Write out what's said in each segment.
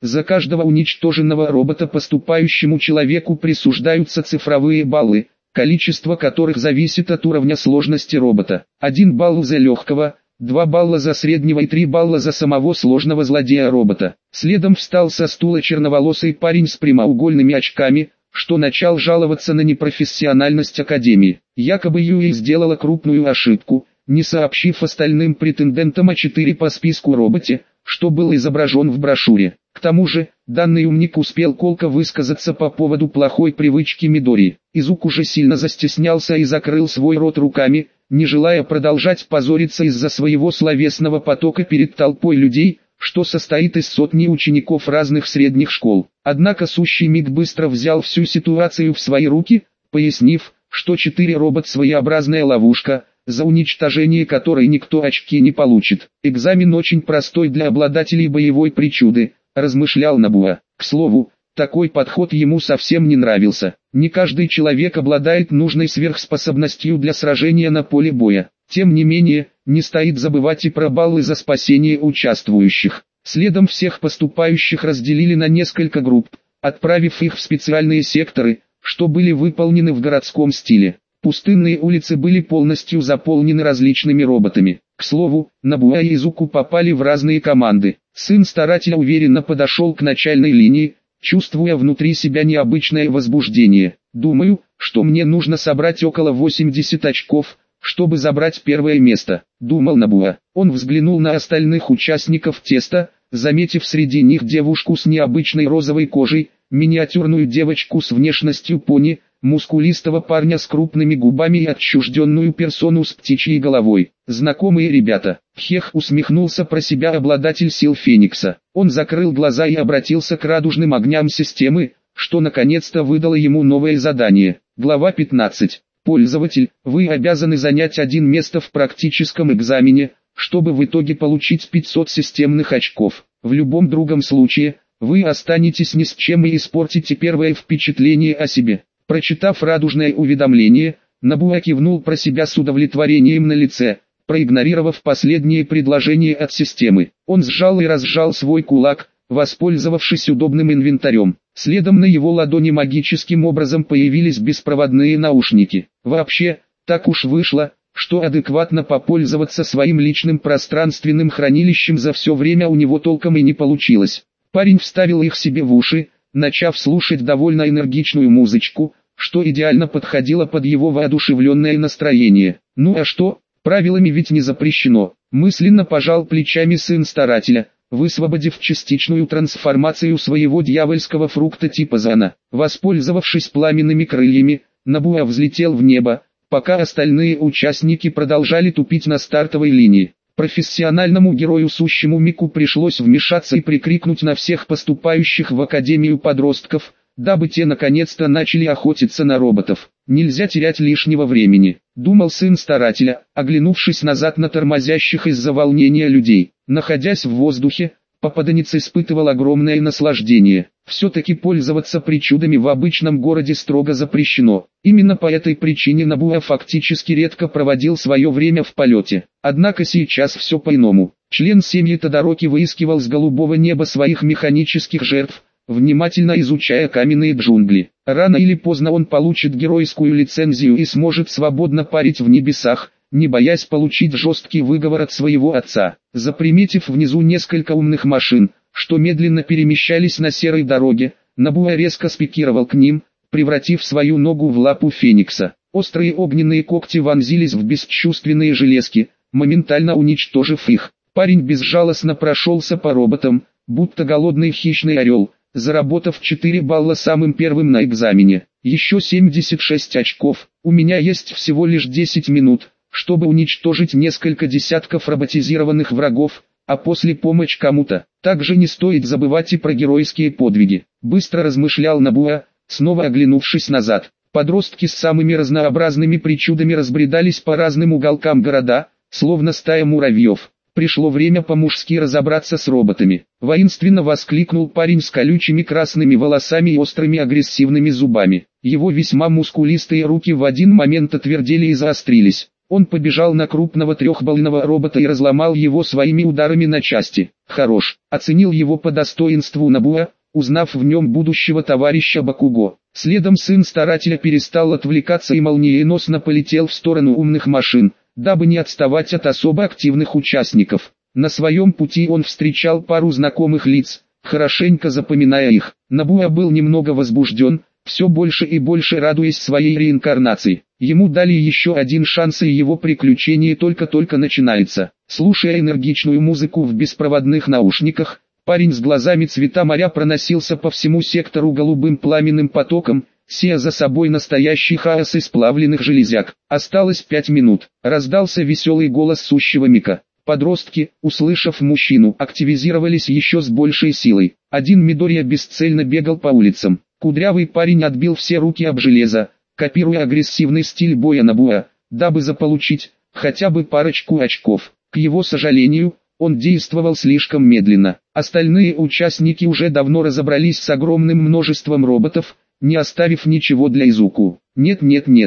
За каждого уничтоженного робота поступающему человеку присуждаются цифровые баллы, количество которых зависит от уровня сложности робота. 1 балл за легкого, 2 балла за среднего и 3 балла за самого сложного злодея-робота. Следом встал со стула черноволосый парень с прямоугольными очками, что начал жаловаться на непрофессиональность Академии. Якобы Юэй сделала крупную ошибку, не сообщив остальным претендентам о 4 по списку роботе, что был изображен в брошюре. К тому же, данный умник успел колко высказаться по поводу плохой привычки Мидори. Изук уже сильно застеснялся и закрыл свой рот руками, не желая продолжать позориться из-за своего словесного потока перед толпой людей, что состоит из сотни учеников разных средних школ. Однако сущий миг быстро взял всю ситуацию в свои руки, пояснив, что 4 робот своеобразная ловушка, за уничтожение которой никто очки не получит. Экзамен очень простой для обладателей боевой причуды, размышлял Набуа. К слову, такой подход ему совсем не нравился. Не каждый человек обладает нужной сверхспособностью для сражения на поле боя. Тем не менее, не стоит забывать и про баллы за спасение участвующих. Следом всех поступающих разделили на несколько групп, отправив их в специальные секторы, что были выполнены в городском стиле. Пустынные улицы были полностью заполнены различными роботами. К слову, Набуа и Изуку попали в разные команды. Сын старателя уверенно подошел к начальной линии, чувствуя внутри себя необычное возбуждение. «Думаю, что мне нужно собрать около 80 очков, чтобы забрать первое место», — думал Набуа. Он взглянул на остальных участников теста, заметив среди них девушку с необычной розовой кожей, миниатюрную девочку с внешностью пони, мускулистого парня с крупными губами и отчужденную персону с птичьей головой. «Знакомые ребята», — Хех усмехнулся про себя обладатель сил Феникса. Он закрыл глаза и обратился к радужным огням системы, что наконец-то выдало ему новое задание. Глава 15. Пользователь, вы обязаны занять 1 место в практическом экзамене, чтобы в итоге получить 500 системных очков. В любом другом случае, вы останетесь ни с чем и испортите первое впечатление о себе. Прочитав радужное уведомление, Набуа кивнул про себя с удовлетворением на лице, проигнорировав последнее предложение от системы. Он сжал и разжал свой кулак, воспользовавшись удобным инвентарем. Следом на его ладони магическим образом появились беспроводные наушники. Вообще, так уж вышло, что адекватно попользоваться своим личным пространственным хранилищем за все время у него толком и не получилось. Парень вставил их себе в уши, начав слушать довольно энергичную музычку, что идеально подходило под его воодушевленное настроение. Ну а что, правилами ведь не запрещено. Мысленно пожал плечами сын старателя, высвободив частичную трансформацию своего дьявольского фрукта типа Зана. Воспользовавшись пламенными крыльями, Набуа взлетел в небо, пока остальные участники продолжали тупить на стартовой линии. Профессиональному герою сущему Мику пришлось вмешаться и прикрикнуть на всех поступающих в Академию подростков, дабы те наконец-то начали охотиться на роботов. «Нельзя терять лишнего времени», — думал сын старателя, оглянувшись назад на тормозящих из-за волнения людей. Находясь в воздухе, попаданец испытывал огромное наслаждение. Все-таки пользоваться причудами в обычном городе строго запрещено. Именно по этой причине Набуа фактически редко проводил свое время в полете. Однако сейчас все по-иному. Член семьи Тодороки выискивал с голубого неба своих механических жертв, внимательно изучая каменные джунгли. Рано или поздно он получит геройскую лицензию и сможет свободно парить в небесах, не боясь получить жесткий выговор от своего отца. Заприметив внизу несколько умных машин, что медленно перемещались на серой дороге, Набуа резко спикировал к ним, превратив свою ногу в лапу Феникса. Острые огненные когти вонзились в бесчувственные железки, моментально уничтожив их. Парень безжалостно прошелся по роботам, будто голодный хищный орел, заработав 4 балла самым первым на экзамене. Еще 76 очков. У меня есть всего лишь 10 минут, чтобы уничтожить несколько десятков роботизированных врагов, а после помочь кому-то. Также не стоит забывать и про геройские подвиги. Быстро размышлял Набуа, снова оглянувшись назад. Подростки с самыми разнообразными причудами разбредались по разным уголкам города, словно стая муравьев. Пришло время по-мужски разобраться с роботами. Воинственно воскликнул парень с колючими красными волосами и острыми агрессивными зубами. Его весьма мускулистые руки в один момент отвердели и заострились. Он побежал на крупного трехбалльного робота и разломал его своими ударами на части. Хорош, оценил его по достоинству Набуа, узнав в нем будущего товарища Бакуго. Следом сын старателя перестал отвлекаться и молниеносно полетел в сторону умных машин, дабы не отставать от особо активных участников. На своем пути он встречал пару знакомых лиц, хорошенько запоминая их. Набуа был немного возбужден, все больше и больше радуясь своей реинкарнации. Ему дали еще один шанс, и его приключение только-только начинается. Слушая энергичную музыку в беспроводных наушниках, парень с глазами цвета моря проносился по всему сектору голубым пламенным потоком, сея за собой настоящий хаос из сплавленных железяк. Осталось 5 минут. Раздался веселый голос сущего Мика. Подростки, услышав мужчину, активизировались еще с большей силой. Один Мидория бесцельно бегал по улицам. Кудрявый парень отбил все руки об железо, копируя агрессивный стиль боя Набуа, дабы заполучить хотя бы парочку очков. К его сожалению, он действовал слишком медленно. Остальные участники уже давно разобрались с огромным множеством роботов, не оставив ничего для Изуку. Нет,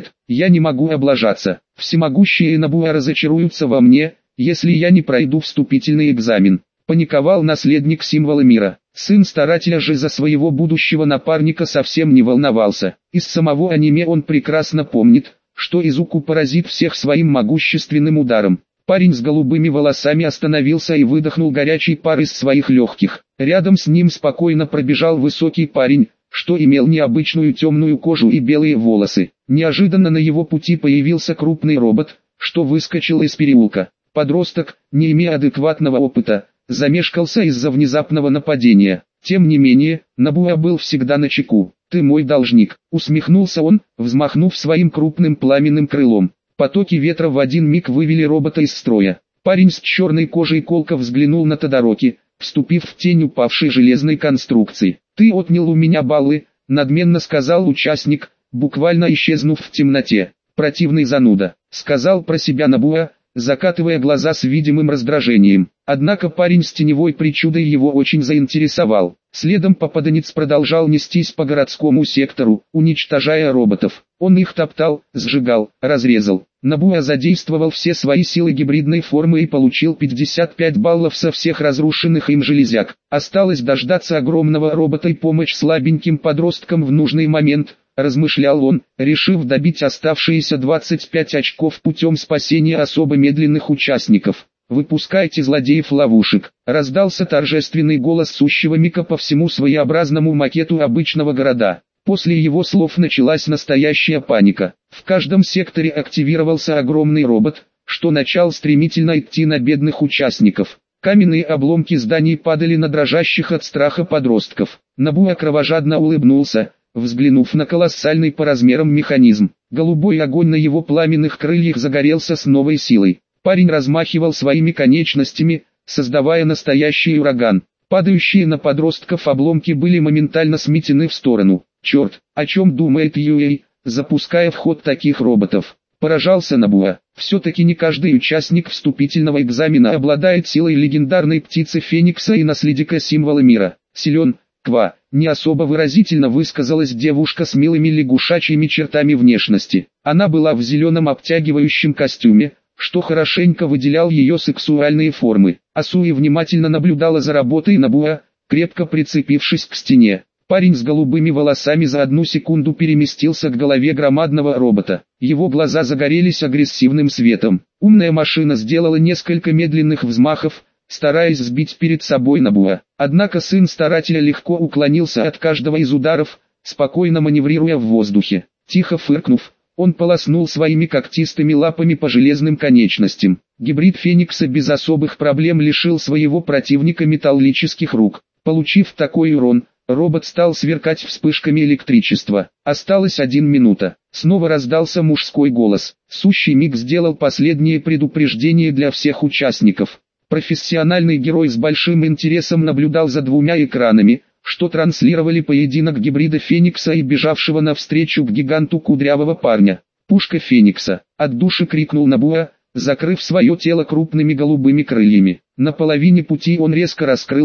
я не могу облажаться. Всемогущие Набуа разочаруются во мне, если я не пройду вступительный экзамен. Паниковал наследник символа мира. Сын старателя же за своего будущего напарника совсем не волновался. Из самого аниме он прекрасно помнит, что Изуку поразит всех своим могущественным ударом. Парень с голубыми волосами остановился и выдохнул горячий пар из своих легких. Рядом с ним спокойно пробежал высокий парень, что имел необычную темную кожу и белые волосы. Неожиданно на его пути появился крупный робот, что выскочил из переулка. Подросток, не имея адекватного опыта, замешкался из-за внезапного нападения. Тем не менее, Набуа был всегда начеку. «Ты мой должник», — усмехнулся он, взмахнув своим крупным пламенным крылом. Потоки ветра в один миг вывели робота из строя. Парень с черной кожей колко взглянул на Тодороки, вступив в тень упавшей железной конструкции. «Ты отнял у меня баллы», — надменно сказал участник, буквально исчезнув в темноте. «Противный зануда», — сказал про себя Набуа, закатывая глаза с видимым раздражением. Однако парень с теневой причудой его очень заинтересовал. Следом попаданец продолжал нестись по городскому сектору, уничтожая роботов. Он их топтал, сжигал, разрезал. Набуа задействовал все свои силы гибридной формы и получил 55 баллов со всех разрушенных им железяк. Осталось дождаться огромного робота и помочь слабеньким подросткам в нужный момент, размышлял он, решив добить оставшиеся 25 очков путем спасения особо медленных участников. «Выпускайте злодеев-ловушек», — раздался торжественный голос сущего Мика по всему своеобразному макету обычного города. После его слов началась настоящая паника. В каждом секторе активировался огромный робот, что начал стремительно идти на бедных участников. Каменные обломки зданий падали на дрожащих от страха подростков. Набуа кровожадно улыбнулся, взглянув на колоссальный по размерам механизм. Голубой огонь на его пламенных крыльях загорелся с новой силой. Парень размахивал своими конечностями, создавая настоящий ураган. Падающие на подростков обломки были моментально сметены в сторону. «Черт, о чем думает Юэй, запуская в ход таких роботов?» Поражался Набуа. Все-таки не каждый участник вступительного экзамена обладает силой легендарной птицы Феникса и наследника символа мира. Силен, Ква, не особо выразительно высказалась девушка с милыми лягушачьими чертами внешности. Она была в зеленом обтягивающем костюме, что хорошенько выделял ее сексуальные формы. Асуи внимательно наблюдала за работой Набуа, крепко прицепившись к стене. Парень с голубыми волосами за одну секунду переместился к голове громадного робота. Его глаза загорелись агрессивным светом. Умная машина сделала несколько медленных взмахов, стараясь сбить перед собой Набуа. Однако сын старателя легко уклонился от каждого из ударов, спокойно маневрируя в воздухе. Тихо фыркнув, он полоснул своими когтистыми лапами по железным конечностям. Гибрид Феникса без особых проблем лишил своего противника металлических рук. Получив такой урон, робот стал сверкать вспышками электричества. Осталась 1 минута. Снова раздался мужской голос. Сущий Миг сделал последнее предупреждение для всех участников. Профессиональный герой с большим интересом наблюдал за 2 экранами, что транслировали поединок гибрида Феникса и бежавшего навстречу к гиганту кудрявого парня. «Пушка Феникса!» — от души крикнул Набуа, закрыв свое тело крупными голубыми крыльями. На половине пути он резко раскрылся,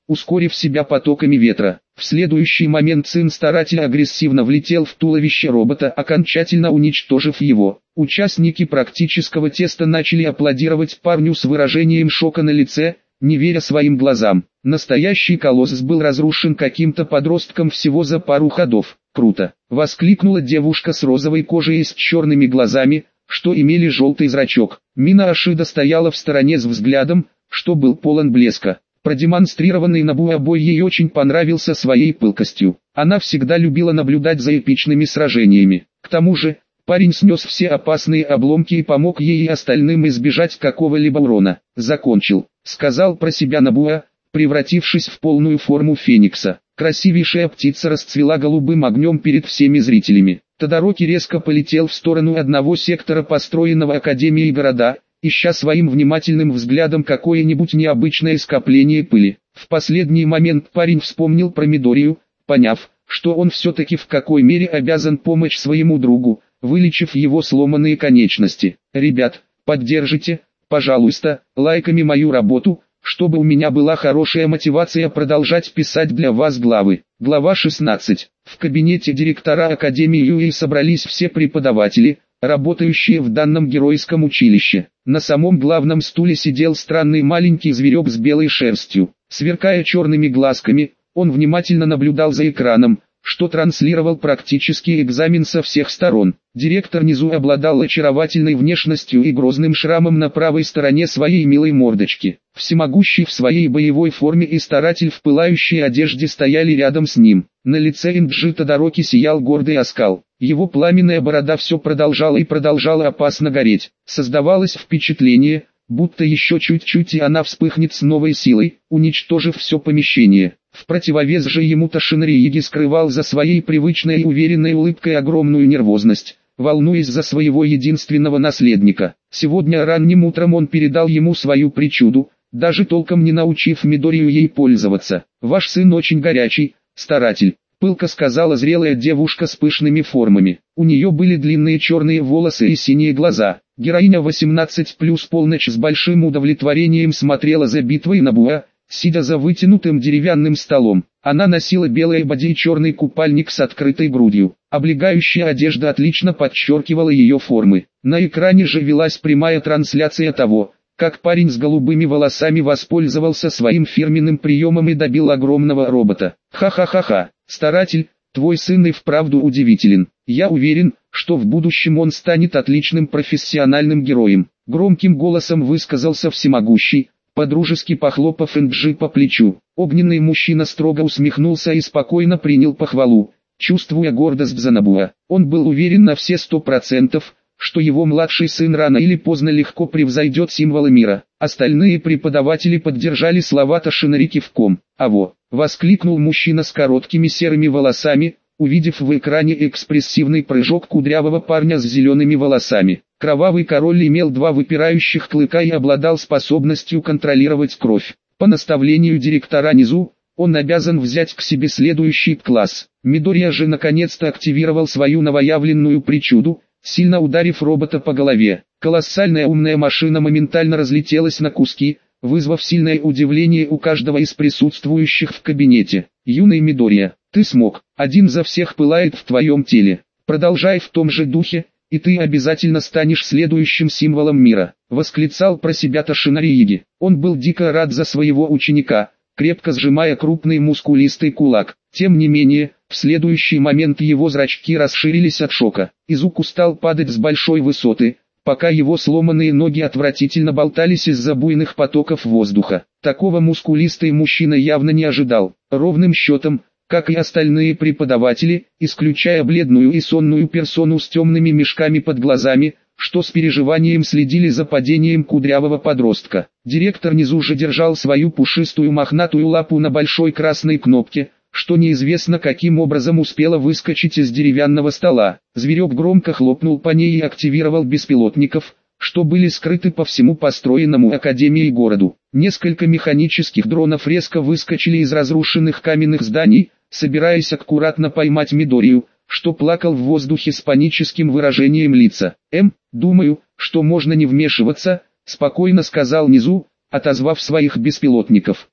ускорив себя потоками ветра. В следующий момент сын старателя агрессивно влетел в туловище робота, окончательно уничтожив его. Участники практического теста начали аплодировать парню с выражением шока на лице, не веря своим глазам. Настоящий колосс был разрушен каким-то подростком всего за пару ходов. «Круто!» — воскликнула девушка с розовой кожей и с черными глазами, что имели желтый зрачок. Мина Ашида стояла в стороне с взглядом, что был полон блеска. Продемонстрированный Набуа бой ей очень понравился своей пылкостью. Она всегда любила наблюдать за эпичными сражениями. К тому же, парень снес все опасные обломки и помог ей и остальным избежать какого-либо урона. «Закончил», — сказал про себя Набуа, превратившись в полную форму феникса. Красивейшая птица расцвела голубым огнем перед всеми зрителями. Тодороки резко полетел в сторону одного сектора построенного Академией города, ища своим внимательным взглядом какое-нибудь необычное скопление пыли. В последний момент парень вспомнил про Мидорию, поняв, что он все-таки в какой мере обязан помочь своему другу, вылечив его сломанные конечности. «Ребят, поддержите, пожалуйста, лайками мою работу, чтобы у меня была хорошая мотивация продолжать писать для вас главы». Глава 16. В кабинете директора Академии Юи собрались все преподаватели, работающие в данном геройском училище. На самом главном стуле сидел странный маленький зверек с белой шерстью. Сверкая черными глазками, он внимательно наблюдал за экраном, что транслировал практический экзамен со всех сторон. Директор Низу обладал очаровательной внешностью и грозным шрамом на правой стороне своей милой мордочки. Всемогущий в своей боевой форме и старатель в пылающей одежде стояли рядом с ним. На лице Инджи Тодороки сиял гордый оскал. Его пламенная борода все продолжала и продолжала опасно гореть. Создавалось впечатление, будто еще чуть-чуть и она вспыхнет с новой силой, уничтожив все помещение. В противовес же ему Тошинори Иги скрывал за своей привычной и уверенной улыбкой огромную нервозность, волнуясь за своего единственного наследника. Сегодня ранним утром он передал ему свою причуду, даже толком не научив Мидорию ей пользоваться. «Ваш сын очень горячий, старатель», — пылко сказала зрелая девушка с пышными формами. У нее были длинные черные волосы и синие глаза. Героиня 18+, полночь с большим удовлетворением смотрела за битвой Набуа, сидя за вытянутым деревянным столом. Она носила белое боди и черный купальник с открытой грудью. Облегающая одежда отлично подчеркивала ее формы. На экране же велась прямая трансляция того, как парень с голубыми волосами воспользовался своим фирменным приемом и добил огромного робота. «Ха-ха-ха-ха, старатель, твой сын и вправду удивителен. Я уверен, что в будущем он станет отличным профессиональным героем», — громким голосом высказался всемогущий, подружески похлопав Инджи по плечу. Огненный мужчина строго усмехнулся и спокойно принял похвалу, чувствуя гордость за Набуа. Он был уверен на все 100%, что его младший сын рано или поздно легко превзойдет символы мира. Остальные преподаватели поддержали слова Тошинори кивком. «Аво!» — воскликнул мужчина с короткими серыми волосами, увидев в экране экспрессивный прыжок кудрявого парня с зелеными волосами. Кровавый король имел 2 выпирающих клыка и обладал способностью контролировать кровь. По наставлению директора Низу, он обязан взять к себе следующий класс. Мидория же наконец-то активировал свою новоявленную причуду, сильно ударив робота по голове. Колоссальная умная машина моментально разлетелась на куски, вызвав сильное удивление у каждого из присутствующих в кабинете. «Юный Мидория, ты смог, один за всех пылает в твоем теле. Продолжай в том же духе, и ты обязательно станешь следующим символом мира», — восклицал про себя Тошинори Иги. Он был дико рад за своего ученика, крепко сжимая крупный мускулистый кулак. Тем не менее, в следующий момент его зрачки расширились от шока. Изуку стал падать с большой высоты, пока его сломанные ноги отвратительно болтались из-за буйных потоков воздуха. Такого мускулистый мужчина явно не ожидал. Ровным счетом, как и остальные преподаватели, исключая бледную и сонную персону с темными мешками под глазами, что с переживанием следили за падением кудрявого подростка. Директор Низу же держал свою пушистую мохнатую лапу на большой красной кнопке, что неизвестно каким образом успела выскочить из деревянного стола. Зверек громко хлопнул по ней и активировал беспилотников, что были скрыты по всему построенному Академией городу. Несколько механических дронов резко выскочили из разрушенных каменных зданий, собираясь аккуратно поймать Мидорию, что плакал в воздухе с паническим выражением лица. «Думаю, что можно не вмешиваться», — спокойно сказал Низу, отозвав своих беспилотников.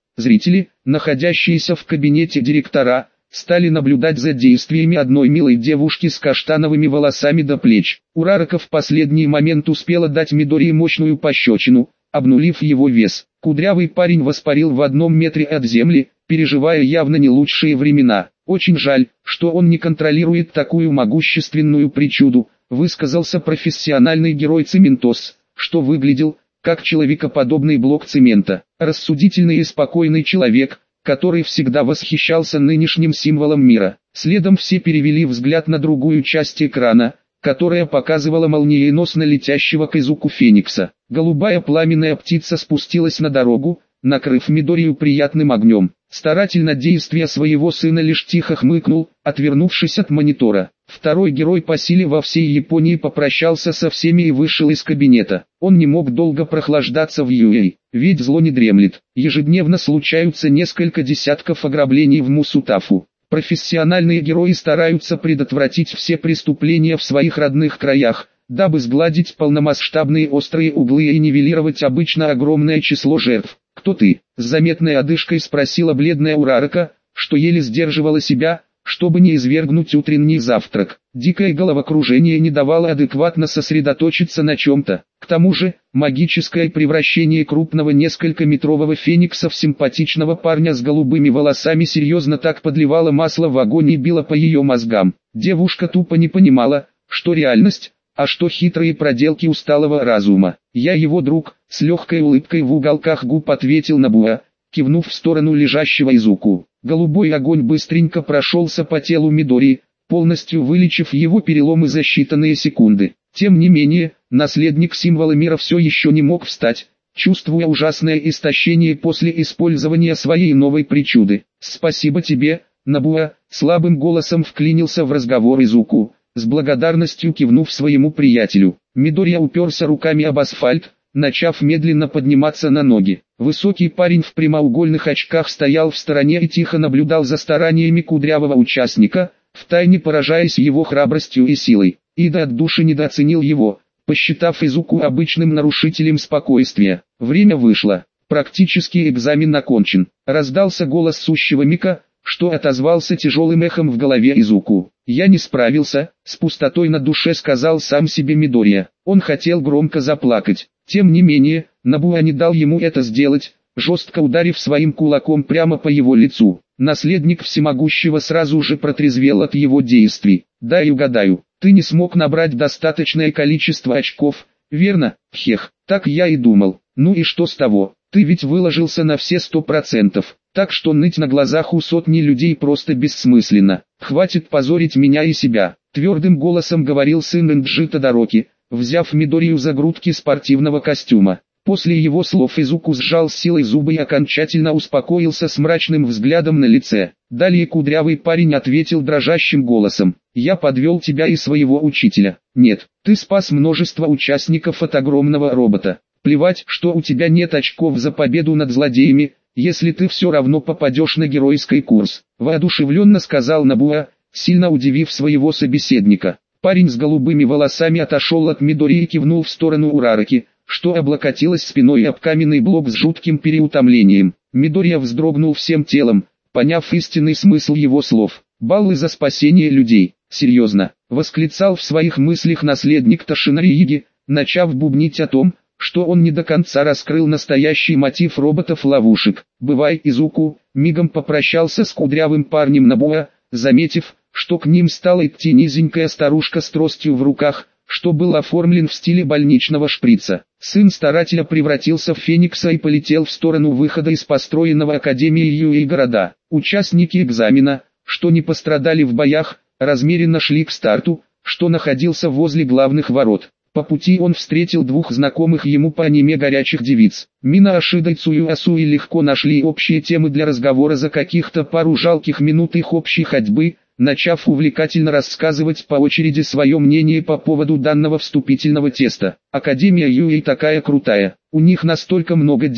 Зрители, находящиеся в кабинете директора, стали наблюдать за действиями одной милой девушки с каштановыми волосами до плеч. Урарака в последний момент успела дать Мидории мощную пощечину, обнулив его вес. Кудрявый парень воспарил в 1 метре от земли, переживая явно не лучшие времена. «Очень жаль, что он не контролирует такую могущественную причуду», высказался профессиональный герой Цементос, что выглядел как человекоподобный блок цемента. Рассудительный и спокойный человек, который всегда восхищался нынешним символом мира. Следом все перевели взгляд на другую часть экрана, которая показывала молниеносно летящего к Изуку Феникса. Голубая пламенная птица спустилась на дорогу, накрыв Мидорию приятным огнем. Старательно действия своего сына лишь тихо хмыкнул, отвернувшись от монитора. Второй герой по силе во всей Японии попрощался со всеми и вышел из кабинета. Он не мог долго прохлаждаться в Юэй, ведь зло не дремлет. Ежедневно случаются несколько десятков ограблений в Мусутафу. Профессиональные герои стараются предотвратить все преступления в своих родных краях, дабы сгладить полномасштабные острые углы и нивелировать обычно огромное число жертв. «Кто ты?» — с заметной одышкой спросила бледная Урарака, что еле сдерживала себя, чтобы не извергнуть утренний завтрак. Дикое головокружение не давало адекватно сосредоточиться на чем-то. К тому же, магическое превращение крупного несколькометрового феникса в симпатичного парня с голубыми волосами серьезно так подливало масло в огонь и било по ее мозгам. Девушка тупо не понимала, что реальность, а что хитрые проделки усталого разума. «Я его друг», — с легкой улыбкой в уголках губ ответил Набуа, кивнув в сторону лежащего Изуку. Голубой огонь быстренько прошелся по телу Мидории, полностью вылечив его переломы за считанные секунды. Тем не менее, наследник символа мира все еще не мог встать, чувствуя ужасное истощение после использования своей новой причуды. «Спасибо тебе, Набуа», — слабым голосом вклинился в разговор Изуку, с благодарностью кивнув своему приятелю. Мидория уперся руками об асфальт, начав медленно подниматься на ноги. Высокий парень в прямоугольных очках стоял в стороне и тихо наблюдал за стараниями кудрявого участника, втайне поражаясь его храбростью и силой. Ида от души недооценил его, посчитав Изуку обычным нарушителем спокойствия. Время вышло. Практически экзамен окончен. Раздался голос сущего Мика, что отозвался тяжелым эхом в голове Изуку. «Я не справился», — с пустотой на душе сказал сам себе Мидория. Он хотел громко заплакать. Тем не менее, Набуа не дал ему это сделать, жестко ударив своим кулаком прямо по его лицу. Наследник всемогущего сразу же протрезвел от его действий. «Дай угадаю, ты не смог набрать достаточное количество очков, верно?» «Хех, так я и думал. Ну и что с того? Ты ведь выложился на все 100%. Так что ныть на глазах у сотни людей просто бессмысленно. Хватит позорить меня и себя», — твердым голосом говорил сын Энджи Тодороки, взяв Мидорию за грудки спортивного костюма. После его слов Изуку сжал силой зубы и окончательно успокоился с мрачным взглядом на лице. Далее кудрявый парень ответил дрожащим голосом: «Я подвел тебя и своего учителя. Нет, ты спас множество участников от огромного робота. Плевать, что у тебя нет очков за победу над злодеями, если ты все равно попадешь на геройский курс», — воодушевленно сказал Набуа, сильно удивив своего собеседника. Парень с голубыми волосами отошел от Мидории и кивнул в сторону Урараки, что облокотилась спиной об каменный блок с жутким переутомлением. Мидория вздрогнул всем телом, поняв истинный смысл его слов. «Баллы за спасение людей, серьезно», — восклицал в своих мыслях наследник Тошинарииги, начав бубнить о том, что он не до конца раскрыл настоящий мотив роботов-ловушек. «Бывай, Изуку», мигом попрощался с кудрявым парнем Набуа, заметив, что к ним стала идти низенькая старушка с тростью в руках, что был оформлен в стиле больничного шприца. Сын старателя превратился в феникса и полетел в сторону выхода из построенного Академией Юэй города. Участники экзамена, что не пострадали в боях, размеренно шли к старту, что находился возле главных ворот. По пути он встретил двух знакомых ему по аниме горячих девиц. Мина Ашида и Цуюасуи легко нашли общие темы для разговора за каких-то пару жалких минут их общей ходьбы, начав увлекательно рассказывать по очереди свое мнение по поводу данного вступительного теста. «Академия Юэй такая крутая, у них настолько много денег,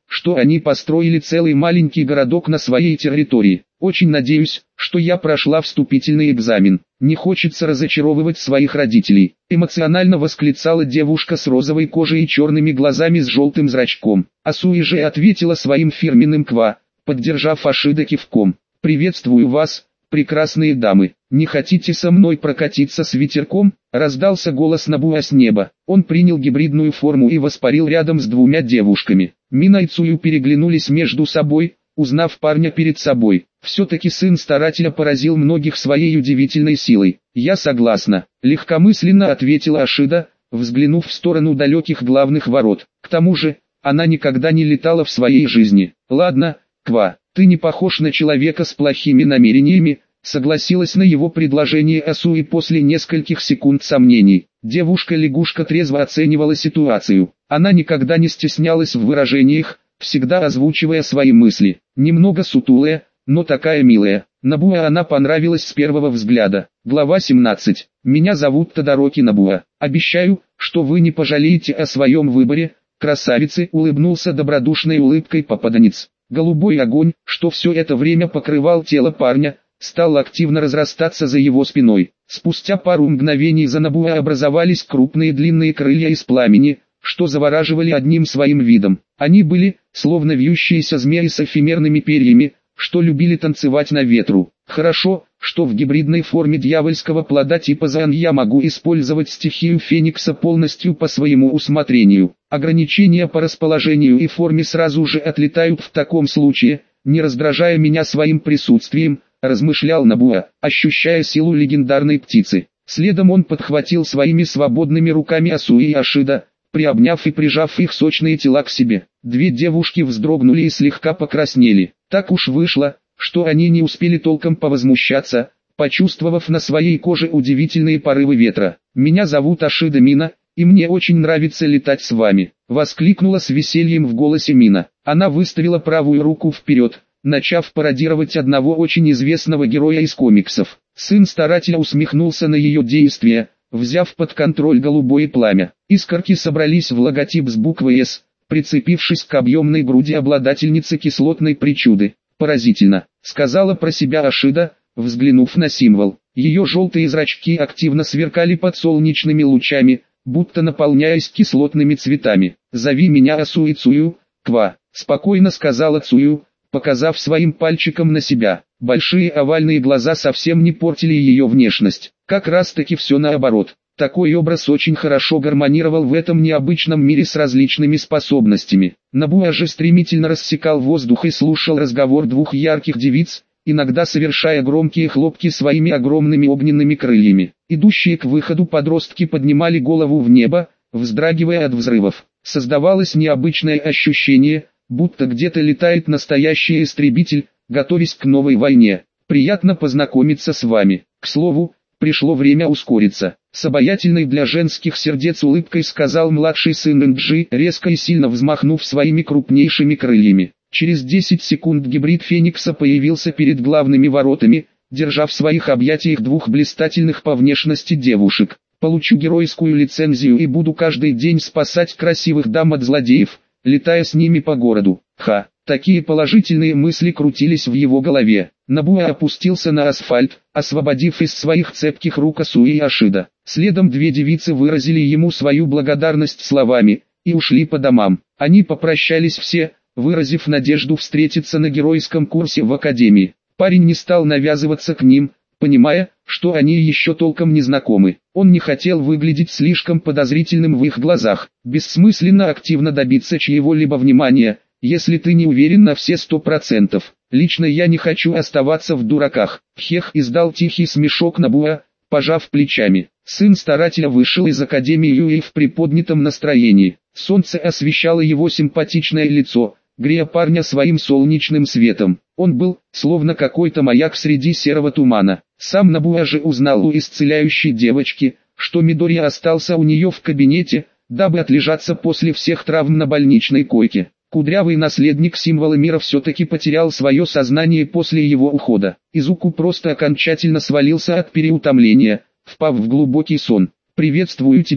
что они построили целый маленький городок на своей территории. Очень надеюсь, что я прошла вступительный экзамен. Не хочется разочаровывать своих родителей. Эмоционально восклицала девушка с розовой кожей и черными глазами с желтым зрачком. Асуи же ответила своим фирменным ква, поддержав Ашида кивком. «Приветствую вас, прекрасные дамы. Не хотите со мной прокатиться с ветерком?» Раздался голос Набуа с неба. Он принял гибридную форму и воспарил рядом с двумя девушками. Мина и Цую переглянулись между собой, узнав парня перед собой. Все-таки сын старателя поразил многих своей удивительной силой. «Я согласна», — легкомысленно ответила Ашида, взглянув в сторону далеких главных ворот. К тому же, она никогда не летала в своей жизни. «Ладно, Ква, ты не похож на человека с плохими намерениями», согласилась на его предложение Асуи после нескольких секунд сомнений. Девушка-лягушка трезво оценивала ситуацию. Она никогда не стеснялась в выражениях, всегда озвучивая свои мысли. Немного сутулая, но такая милая. Набуа она понравилась с первого взгляда. Глава 17. «Меня зовут Тодороки Набуа. Обещаю, что вы не пожалеете о своем выборе», красавице улыбнулся добродушной улыбкой попаданец. Голубой огонь, что все это время покрывал тело парня, стал активно разрастаться за его спиной. Спустя пару мгновений за Набуа образовались крупные длинные крылья из пламени, что завораживали одним своим видом. Они были, словно вьющиеся змеи с эфемерными перьями, что любили танцевать на ветру. Хорошо, что в гибридной форме дьявольского плода типа Зан я могу использовать стихию Феникса полностью по своему усмотрению. Ограничения по расположению и форме сразу же отлетают в таком случае, не раздражая меня своим присутствием, размышлял Набуа, ощущая силу легендарной птицы. Следом он подхватил своими свободными руками Асуи и Ашида, приобняв и прижав их сочные тела к себе. Две девушки вздрогнули и слегка покраснели. Так уж вышло, что они не успели толком повозмущаться, почувствовав на своей коже удивительные порывы ветра. «Меня зовут Ашида Мина, и мне очень нравится летать с вами», — воскликнула с весельем в голосе Мина. Она выставила правую руку вперед, начав пародировать одного очень известного героя из комиксов. Сын старателя усмехнулся на ее действия, взяв под контроль голубое пламя. Искорки собрались в логотип с буквой «С», прицепившись к объемной груди обладательницы кислотной причуды. «Поразительно», — сказала про себя Ашида, взглянув на символ. Ее желтые зрачки активно сверкали под солнечными лучами, будто наполняясь кислотными цветами. «Зови меня Асуи Цую, Ква», — спокойно сказала Цую, показав своим пальчиком на себя. Большие овальные глаза совсем не портили ее внешность. Как раз таки все наоборот. Такой образ очень хорошо гармонировал в этом необычном мире с различными способностями. Набуа же стремительно рассекал воздух и слушал разговор двух ярких девиц, иногда совершая громкие хлопки своими огромными огненными крыльями. Идущие к выходу подростки поднимали голову в небо, вздрагивая от взрывов. Создавалось необычное ощущение, будто где-то летает настоящий истребитель, готовясь к новой войне. «Приятно познакомиться с вами. К слову, пришло время ускориться», — с обаятельной для женских сердец улыбкой сказал младший сын Энджи, резко и сильно взмахнув своими крупнейшими крыльями. Через 10 секунд гибрид Феникса появился перед главными воротами, держа в своих объятиях двух блистательных по внешности девушек. «Получу геройскую лицензию и буду каждый день спасать красивых дам от злодеев, летая с ними по городу». Такие положительные мысли крутились в его голове. Набуа опустился на асфальт, освободив из своих цепких рук Асуи и Ашида. Следом две девицы выразили ему свою благодарность словами, и ушли по домам. Они попрощались все, выразив надежду встретиться на геройском курсе в академии. Парень не стал навязываться к ним, понимая, что они еще толком не знакомы. Он не хотел выглядеть слишком подозрительным в их глазах. Бессмысленно активно добиться чьего-либо внимания, если ты не уверен на все 100%. Лично я не хочу оставаться в дураках. Хех издал тихий смешок Набуа, пожав плечами. Сын старателя вышел из академии Юи в приподнятом настроении. Солнце освещало его симпатичное лицо, грея парня своим солнечным светом. Он был, словно какой-то маяк среди серого тумана. Сам Набуа же узнал у исцеляющей девочки, что Мидори остался у нее в кабинете, дабы отлежаться после всех травм на больничной койке. Кудрявый наследник символа мира все-таки потерял свое сознание после его ухода. Изуку просто окончательно свалился от переутомления, впав в глубокий сон. «Приветствую тебя,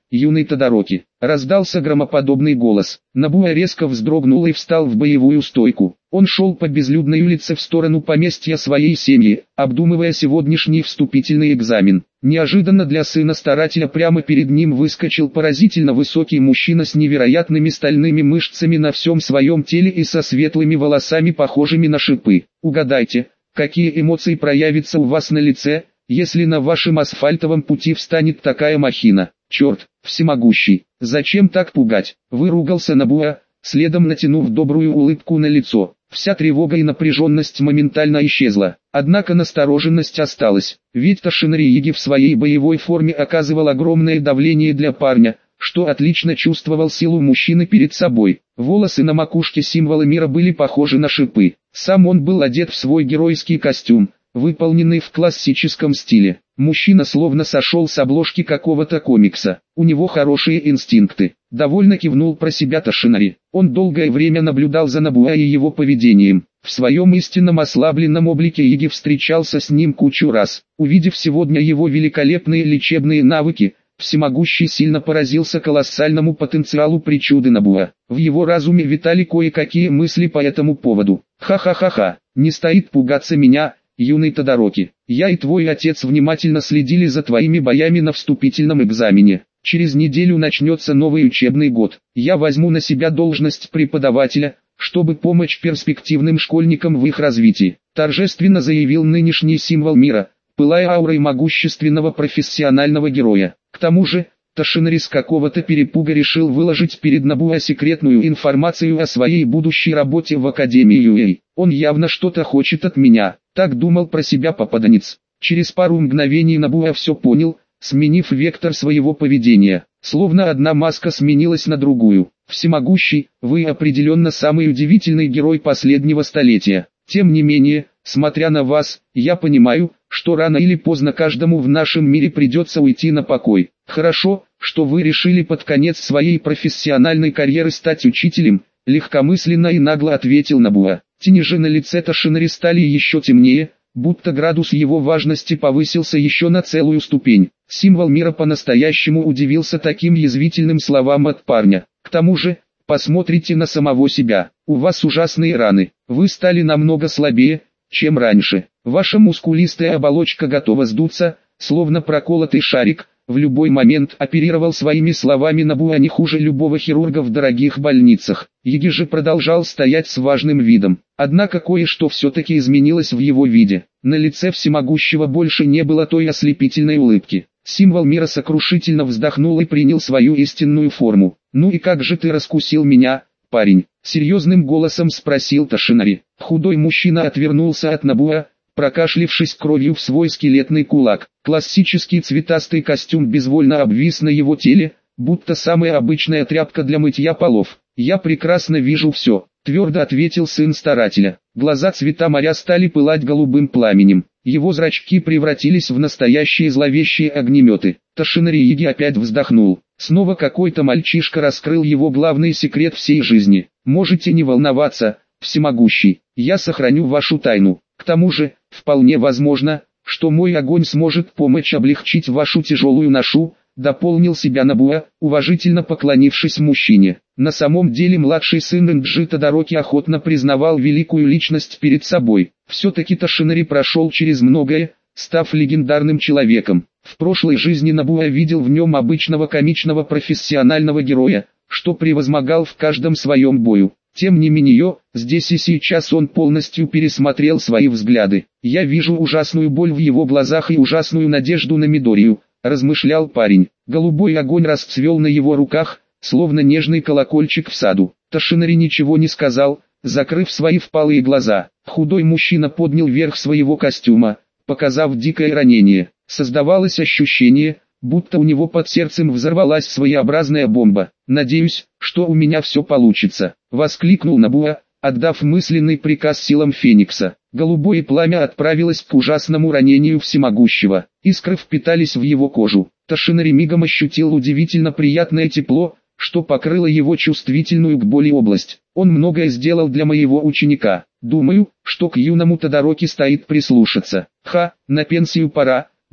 юный Тодороки!» Раздался громоподобный голос. Набуя резко вздрогнул и встал в боевую стойку. Он шел по безлюдной улице в сторону поместья своей семьи, обдумывая сегодняшний вступительный экзамен. Неожиданно для сына старателя прямо перед ним выскочил поразительно высокий мужчина с невероятными стальными мышцами на всем своем теле и со светлыми волосами, похожими на шипы. «Угадайте, какие эмоции проявятся у вас на лице, если на вашем асфальтовом пути встанет такая махина? Черт, всемогущий, зачем так пугать?» Выругался Набуя, следом натянув добрую улыбку на лицо. Вся тревога и напряженность моментально исчезла. Однако настороженность осталась, ведь Тошинори Яги в своей боевой форме оказывал огромное давление для парня, что отлично чувствовал силу мужчины перед собой. Волосы на макушке символа мира были похожи на шипы. Сам он был одет в свой геройский костюм, выполненный в классическом стиле. Мужчина словно сошел с обложки какого-то комикса. У него хорошие инстинкты. Довольно кивнул про себя Тошинори. Он долгое время наблюдал за Набуя и его поведением. В своем истинном ослабленном облике Яги встречался с ним кучу раз. Увидев сегодня его великолепные лечебные навыки, всемогущий сильно поразился колоссальному потенциалу причуды Набуя. В его разуме витали кое-какие мысли по этому поводу. «Ха-ха-ха-ха, не стоит пугаться меня, юный Тодороки. Я и твой отец внимательно следили за твоими боями на вступительном экзамене. Через неделю начнется новый учебный год. Я возьму на себя должность преподавателя, чтобы помочь перспективным школьникам в их развитии», торжественно заявил нынешний символ мира, пылая аурой могущественного профессионального героя. К тому же, Тошинори с какого-то перепуга решил выложить перед Набуя секретную информацию о своей будущей работе в Академии Юэй. «Он явно что-то хочет от меня», так думал про себя попаданец. Через пару мгновений Набуя все понял, сменив вектор своего поведения. Словно одна маска сменилась на другую. «Всемогущий, вы определенно самый удивительный герой последнего столетия. Тем не менее, смотря на вас, я понимаю, что рано или поздно каждому в нашем мире придется уйти на покой. Хорошо, что вы решили под конец своей профессиональной карьеры стать учителем», легкомысленно и нагло ответил Набуя. Тени же на лице Тошинори стали еще темнее, будто градус его важности повысился еще на целую ступень. Символ мира по-настоящему удивился таким язвительным словам от парня. «К тому же, посмотрите на самого себя. У вас ужасные раны. Вы стали намного слабее, чем раньше. Ваша мускулистая оболочка готова сдуться, словно проколотый шарик». В любой момент оперировал своими словами Набуя не хуже любого хирурга в дорогих больницах. Яги же продолжал стоять с важным видом. Однако кое-что все-таки изменилось в его виде. На лице всемогущего больше не было той ослепительной улыбки. Символ мира сокрушительно вздохнул и принял свою истинную форму. «Ну и как же ты раскусил меня, парень?» Серьезным голосом спросил Тошинори. Худой мужчина отвернулся от Набуя, прокашлившись кровью в свой скелетный кулак. Классический цветастый костюм безвольно обвис на его теле, будто самая обычная тряпка для мытья полов. «Я прекрасно вижу все», — твердо ответил сын старателя. Глаза цвета моря стали пылать голубым пламенем. Его зрачки превратились в настоящие зловещие огнеметы. Тошинори Яги опять вздохнул. Снова какой-то мальчишка раскрыл его главный секрет всей жизни. «Можете не волноваться, всемогущий, я сохраню вашу тайну. К тому же, вполне возможно, что мой огонь сможет помочь облегчить вашу тяжелую ношу», дополнил себя Набуя, уважительно поклонившись мужчине. На самом деле младший сын Энджи Тодороки охотно признавал великую личность перед собой. Все-таки Тошинори прошел через многое, став легендарным человеком. В прошлой жизни Набуя видел в нем обычного комичного профессионального героя, что превозмогал в каждом своем бою. Тем не менее, здесь и сейчас он полностью пересмотрел свои взгляды. «Я вижу ужасную боль в его глазах и ужасную надежду на Мидорию», размышлял парень. Голубой огонь расцвел на его руках, словно нежный колокольчик в саду. Тошинори ничего не сказал, закрыв свои впалые глаза. Худой мужчина поднял верх своего костюма, показав дикое ранение. Создавалось ощущение, будто у него под сердцем взорвалась своеобразная бомба. «Надеюсь, что у меня все получится», — воскликнул Набуя, отдав мысленный приказ силам Феникса. Голубое пламя отправилось к ужасному ранению всемогущего. Искры впитались в его кожу. Тошинори мигом ощутил удивительно приятное тепло, что покрыло его чувствительную к боли область. «Он многое сделал для моего ученика. Думаю, что к юному Тодороки стоит прислушаться. На пенсию пора, да?»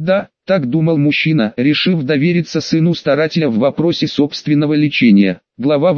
Так думал мужчина, решив довериться сыну старателя в вопросе собственного лечения. Глава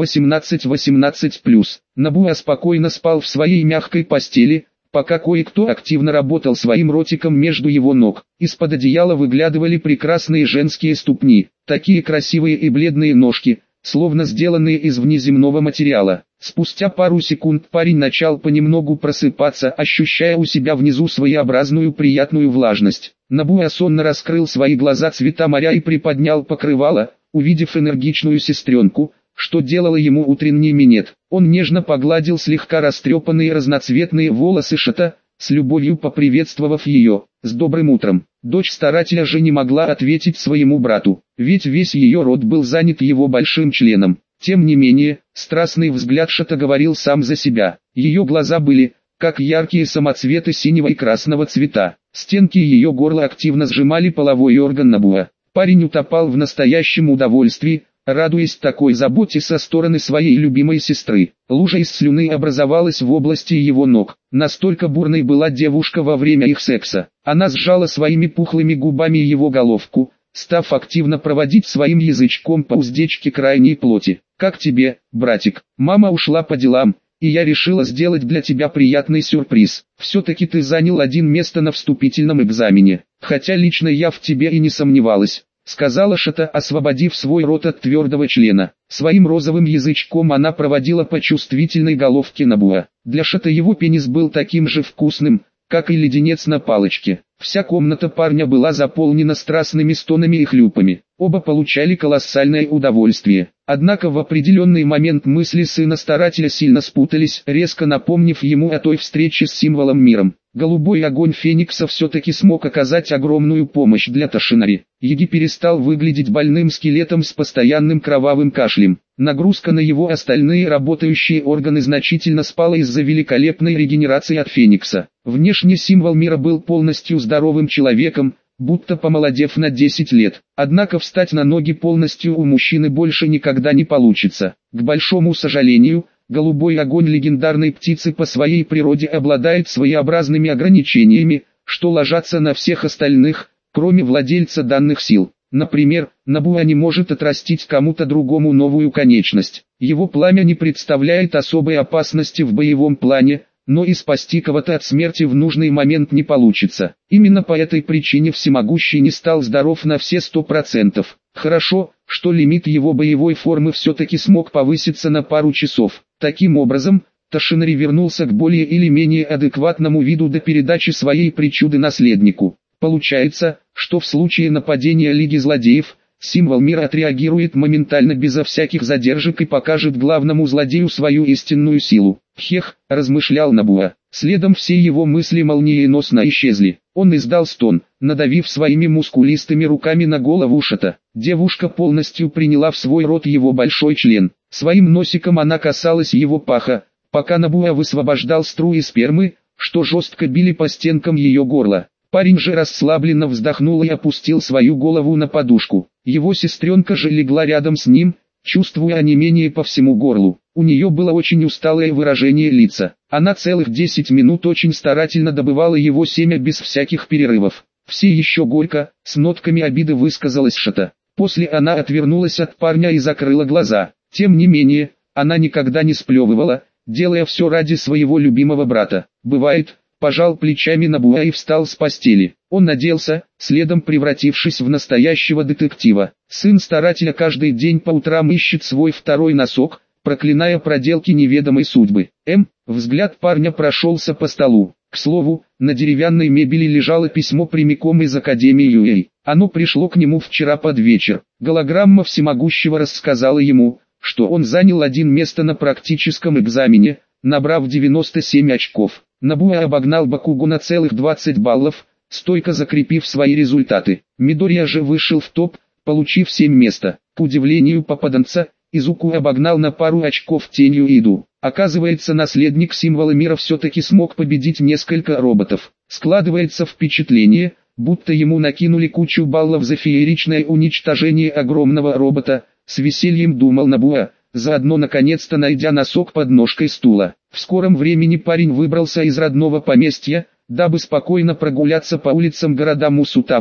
18:18+. Набуа спокойно спал в своей мягкой постели, пока кое-кто активно работал своим ротиком между его ног. Из-под одеяла выглядывали прекрасные женские ступни, такие красивые и бледные ножки, словно сделанные из внеземного материала. Спустя пару секунд парень начал понемногу просыпаться, ощущая у себя внизу своеобразную приятную влажность. Набуа сонно раскрыл свои глаза цвета моря и приподнял покрывало, увидев энергичную сестренку, что делало ему утренний минет. Он нежно погладил слегка растрепанные разноцветные волосы Шата, с любовью поприветствовав ее. «С добрым утром». Дочь старателя же не могла ответить своему брату, ведь весь ее род был занят его большим членом. Тем не менее, страстный взгляд Шата говорил сам за себя. Ее глаза были, как яркие самоцветы синего и красного цвета. Стенки ее горла активно сжимали половой орган Набуа. Парень утопал в настоящем удовольствии, радуясь такой заботе со стороны своей любимой сестры. Лужа из слюны образовалась в области его ног. Настолько бурной была девушка во время их секса. Она сжала своими пухлыми губами его головку, став активно проводить своим язычком по уздечке крайней плоти. «Как тебе, братик? Мама ушла по делам, и я решила сделать для тебя приятный сюрприз. Все-таки ты занял 1 место на вступительном экзамене, хотя лично я в тебе и не сомневалась», сказала Шата, освободив свой рот от твердого члена. Своим розовым язычком она проводила по чувствительной головке Набуа. Для Шата его пенис был таким же вкусным, как и леденец на палочке. Вся комната парня была заполнена страстными стонами и хлюпами. Оба получали колоссальное удовольствие. Однако в определенный момент мысли сына старателя сильно спутались, резко напомнив ему о той встрече с символом миром. Голубой огонь Феникса все-таки смог оказать огромную помощь для Тошинари. Еги перестал выглядеть больным скелетом с постоянным кровавым кашлем. Нагрузка на его остальные работающие органы значительно спала из-за великолепной регенерации от Феникса. Внешне символ мира был полностью здоровым человеком, будто помолодев на 10 лет. Однако встать на ноги полностью у мужчины больше никогда не получится. К большому сожалению, голубой огонь легендарной птицы по своей природе обладает своеобразными ограничениями, что ложатся на всех остальных, кроме владельца данных сил. Например, Набуа не может отрастить кому-то другому новую конечность. Его пламя не представляет особой опасности в боевом плане, но и спасти кого-то от смерти в нужный момент не получится. Именно по этой причине всемогущий не стал здоров на все 100%. Хорошо, что лимит его боевой формы все-таки смог повыситься на пару часов. Таким образом, Тошинари вернулся к более или менее адекватному виду до передачи своей причуды наследнику. Получается, что в случае нападения Лиги Злодеев, символ мира отреагирует моментально безо всяких задержек и покажет главному злодею свою истинную силу. «Хех», — размышлял Набуа. Следом все его мысли молниеносно исчезли. Он издал стон, надавив своими мускулистыми руками на голову Шата. Девушка полностью приняла в свой рот его большой член. Своим носиком она касалась его паха, пока Набуа высвобождал струи спермы, что жестко били по стенкам ее горла. Парень же расслабленно вздохнул и опустил свою голову на подушку. Его сестренка же легла рядом с ним, чувствуя онемение по всему горлу. У нее было очень усталое выражение лица. Она целых 10 минут очень старательно добывала его семя без всяких перерывов. Все еще горько, с нотками обиды высказалась Шата. После она отвернулась от парня и закрыла глаза. Тем не менее, она никогда не сплевывала, делая все ради своего любимого брата. «Бывает», — пожал плечами Набуа и встал с постели. Он оделся, следом превратившись в настоящего детектива. Сын старателя каждый день по утрам ищет свой второй носок, проклиная проделки неведомой судьбы. Взгляд парня прошелся по столу. К слову, на деревянной мебели лежало письмо прямиком из Академии Юэй. Оно пришло к нему вчера под вечер. Голограмма всемогущего рассказала ему, что он занял 1 место на практическом экзамене, набрав 97 очков. Набуа обогнал Бакугу на целых 20 баллов, стойко закрепив свои результаты. Мидория же вышел в топ, получив 7 места. К удивлению попаданца, Изуку обогнал на пару очков Тенью Иду. Оказывается, наследник символа мира все-таки смог победить несколько роботов. Складывается впечатление, будто ему накинули кучу баллов за фееричное уничтожение огромного робота, с весельем думал Набуа, заодно наконец-то найдя носок под ножкой стула. В скором времени парень выбрался из родного поместья, дабы спокойно прогуляться по улицам города Мусутафу,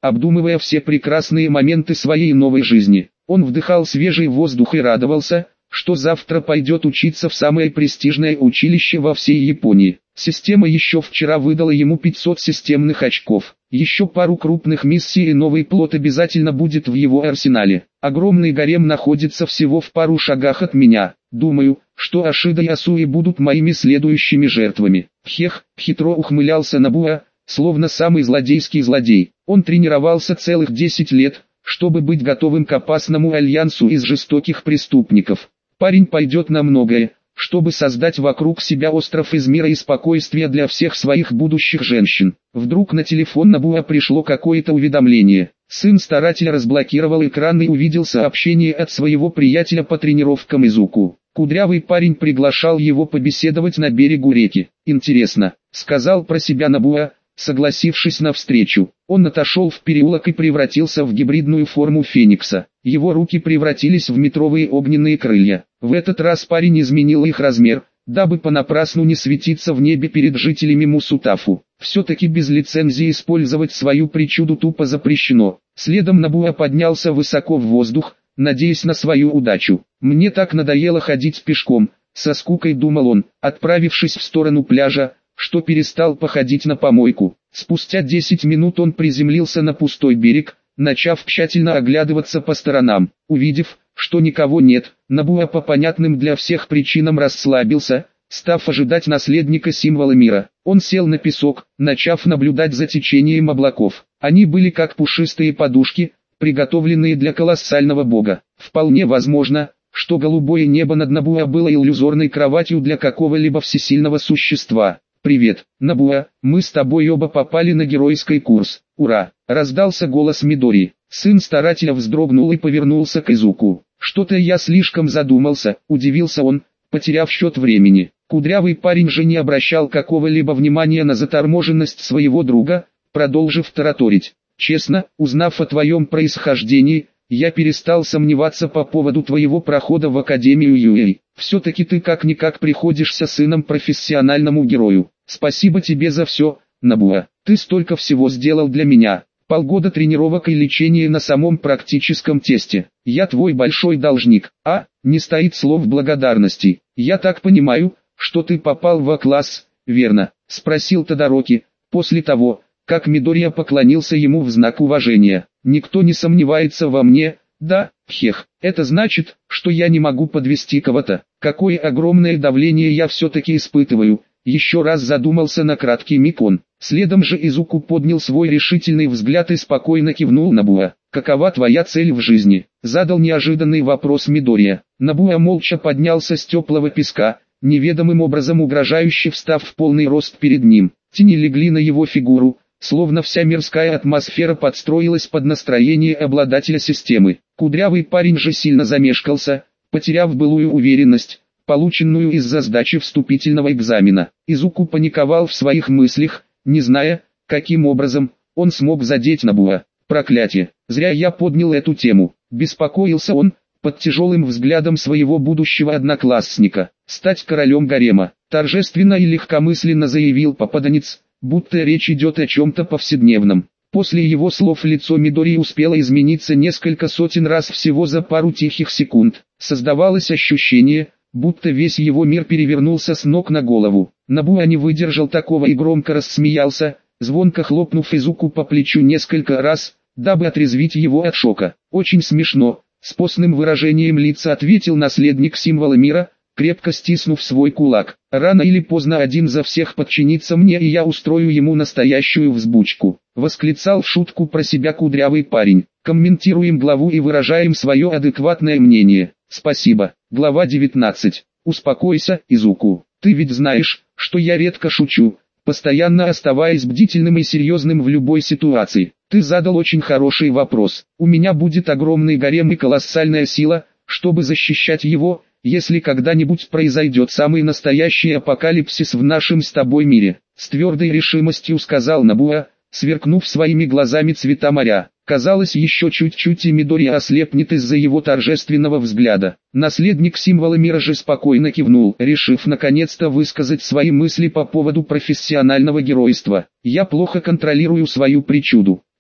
обдумывая все прекрасные моменты своей новой жизни. Он вдыхал свежий воздух и радовался, что завтра пойдет учиться в самое престижное училище во всей Японии. Система еще вчера выдала ему 500 системных очков. Еще пару крупных миссий и новый плот обязательно будет в его арсенале. Огромный гарем находится всего в пару шагах от меня. Думаю, что Ашида и Асуи будут моими следующими жертвами. Хех, хитро ухмылялся Нобуа, словно самый злодейский злодей. Он тренировался целых 10 лет, чтобы быть готовым к опасному альянсу из жестоких преступников. Парень пойдет на многое, чтобы создать вокруг себя остров из мира и спокойствия для всех своих будущих женщин. Вдруг на телефон Нобуа пришло какое-то уведомление. Сын старателя разблокировал экран и увидел сообщение от своего приятеля по тренировкам Изуку. Кудрявый парень приглашал его побеседовать на берегу реки. «Интересно», — сказал про себя Нобуа, согласившись на встречу. Он отошел в переулок и превратился в гибридную форму феникса. Его руки превратились в метровые огненные крылья. В этот раз парень изменил их размер, дабы понапрасну не светиться в небе перед жителями Мусутафу. Все-таки без лицензии использовать свою причуду тупо запрещено. Следом Нобуа поднялся высоко в воздух, надеясь на свою удачу. «Мне так надоело ходить пешком», — со скукой думал он, отправившись в сторону пляжа, что перестал походить на помойку. Спустя 10 минут он приземлился на пустой берег, начав тщательно оглядываться по сторонам. Увидев, что никого нет, Нобуа по понятным для всех причинам расслабился, став ожидать наследника символа мира. Он сел на песок, начав наблюдать за течением облаков. Они были как пушистые подушки, приготовленные для колоссального бога. Вполне возможно, что голубое небо над Нобуа было иллюзорной кроватью для какого-либо всесильного существа. «Привет, Нобуа, мы с тобой оба попали на геройский курс. Ура!» — раздался голос Мидори. Сын старателя вздрогнул и повернулся к Изуку. «Что-то я слишком задумался», — удивился он, потеряв счет времени. Кудрявый парень же не обращал какого-либо внимания на заторможенность своего друга, продолжив тараторить. «Честно, узнав о твоем происхождении, я перестал сомневаться по поводу твоего прохода в Академию Юэй. Все-таки ты как-никак приходишься сыном профессиональному герою. Спасибо тебе за все, Нобуа. Ты столько всего сделал для меня. Полгода тренировок и лечения на самом практическом тесте. Я твой большой должник. Не стоит слов благодарности. Я так понимаю, что ты попал в А-класс, верно?» — спросил Тодороки, после того, как Мидория поклонился ему в знак уважения. «Никто не сомневается во мне, да, хех. Это значит, что я не могу подвести кого-то. Какое огромное давление я все-таки испытываю». Еще раз задумался на краткий миг он. Следом же Изуку поднял свой решительный взгляд и спокойно кивнул Нобуа. «Какова твоя цель в жизни?» — задал неожиданный вопрос Мидория. Нобуа молча поднялся с теплого песка, неведомым образом угрожающе встав в полный рост перед ним. Тени легли на его фигуру, словно вся мирская атмосфера подстроилась под настроение обладателя системы. Кудрявый парень же сильно замешкался, потеряв былую уверенность, полученную из-за сдачи вступительного экзамена. Изуку паниковал в своих мыслях, не зная, каким образом он смог задеть Нобуа. «Проклятие, зря я поднял эту тему», — беспокоился он, под тяжелым взглядом своего будущего одноклассника. «Стать королем гарема», — торжественно и легкомысленно заявил попаданец, будто речь идет о чем-то повседневном. После его слов лицо Мидори успело измениться несколько сотен раз всего за пару тихих секунд. Создавалось ощущение, будто весь его мир перевернулся с ног на голову. Нобуа не выдержал такого и громко рассмеялся, звонко хлопнув Изуку по плечу несколько раз, дабы отрезвить его от шока. «Очень смешно», — с постным выражением лица ответил наследник символа мира, крепко стиснув свой кулак. «Рано или поздно один за всех подчинится мне, и я устрою ему настоящую взбучку», — восклицал в шутку про себя кудрявый парень. «Комментируем главу и выражаем свое адекватное мнение. Спасибо». Глава 19. «Успокойся, Изуку. Ты ведь знаешь, что я редко шучу, постоянно оставаясь бдительным и серьезным в любой ситуации. Ты задал очень хороший вопрос. У меня будет огромный гарем и колоссальная сила, чтобы защищать его, если когда-нибудь произойдет самый настоящий апокалипсис в нашем с тобой мире», — с твердой решимостью сказал Нобуа, сверкнув своими глазами цвета моря. Казалось, еще чуть-чуть и Мидори ослепнет из-за его торжественного взгляда. Наследник символа мира же спокойно кивнул, решив наконец-то высказать свои мысли по поводу профессионального геройства. «Я плохо контролирую свою причуду.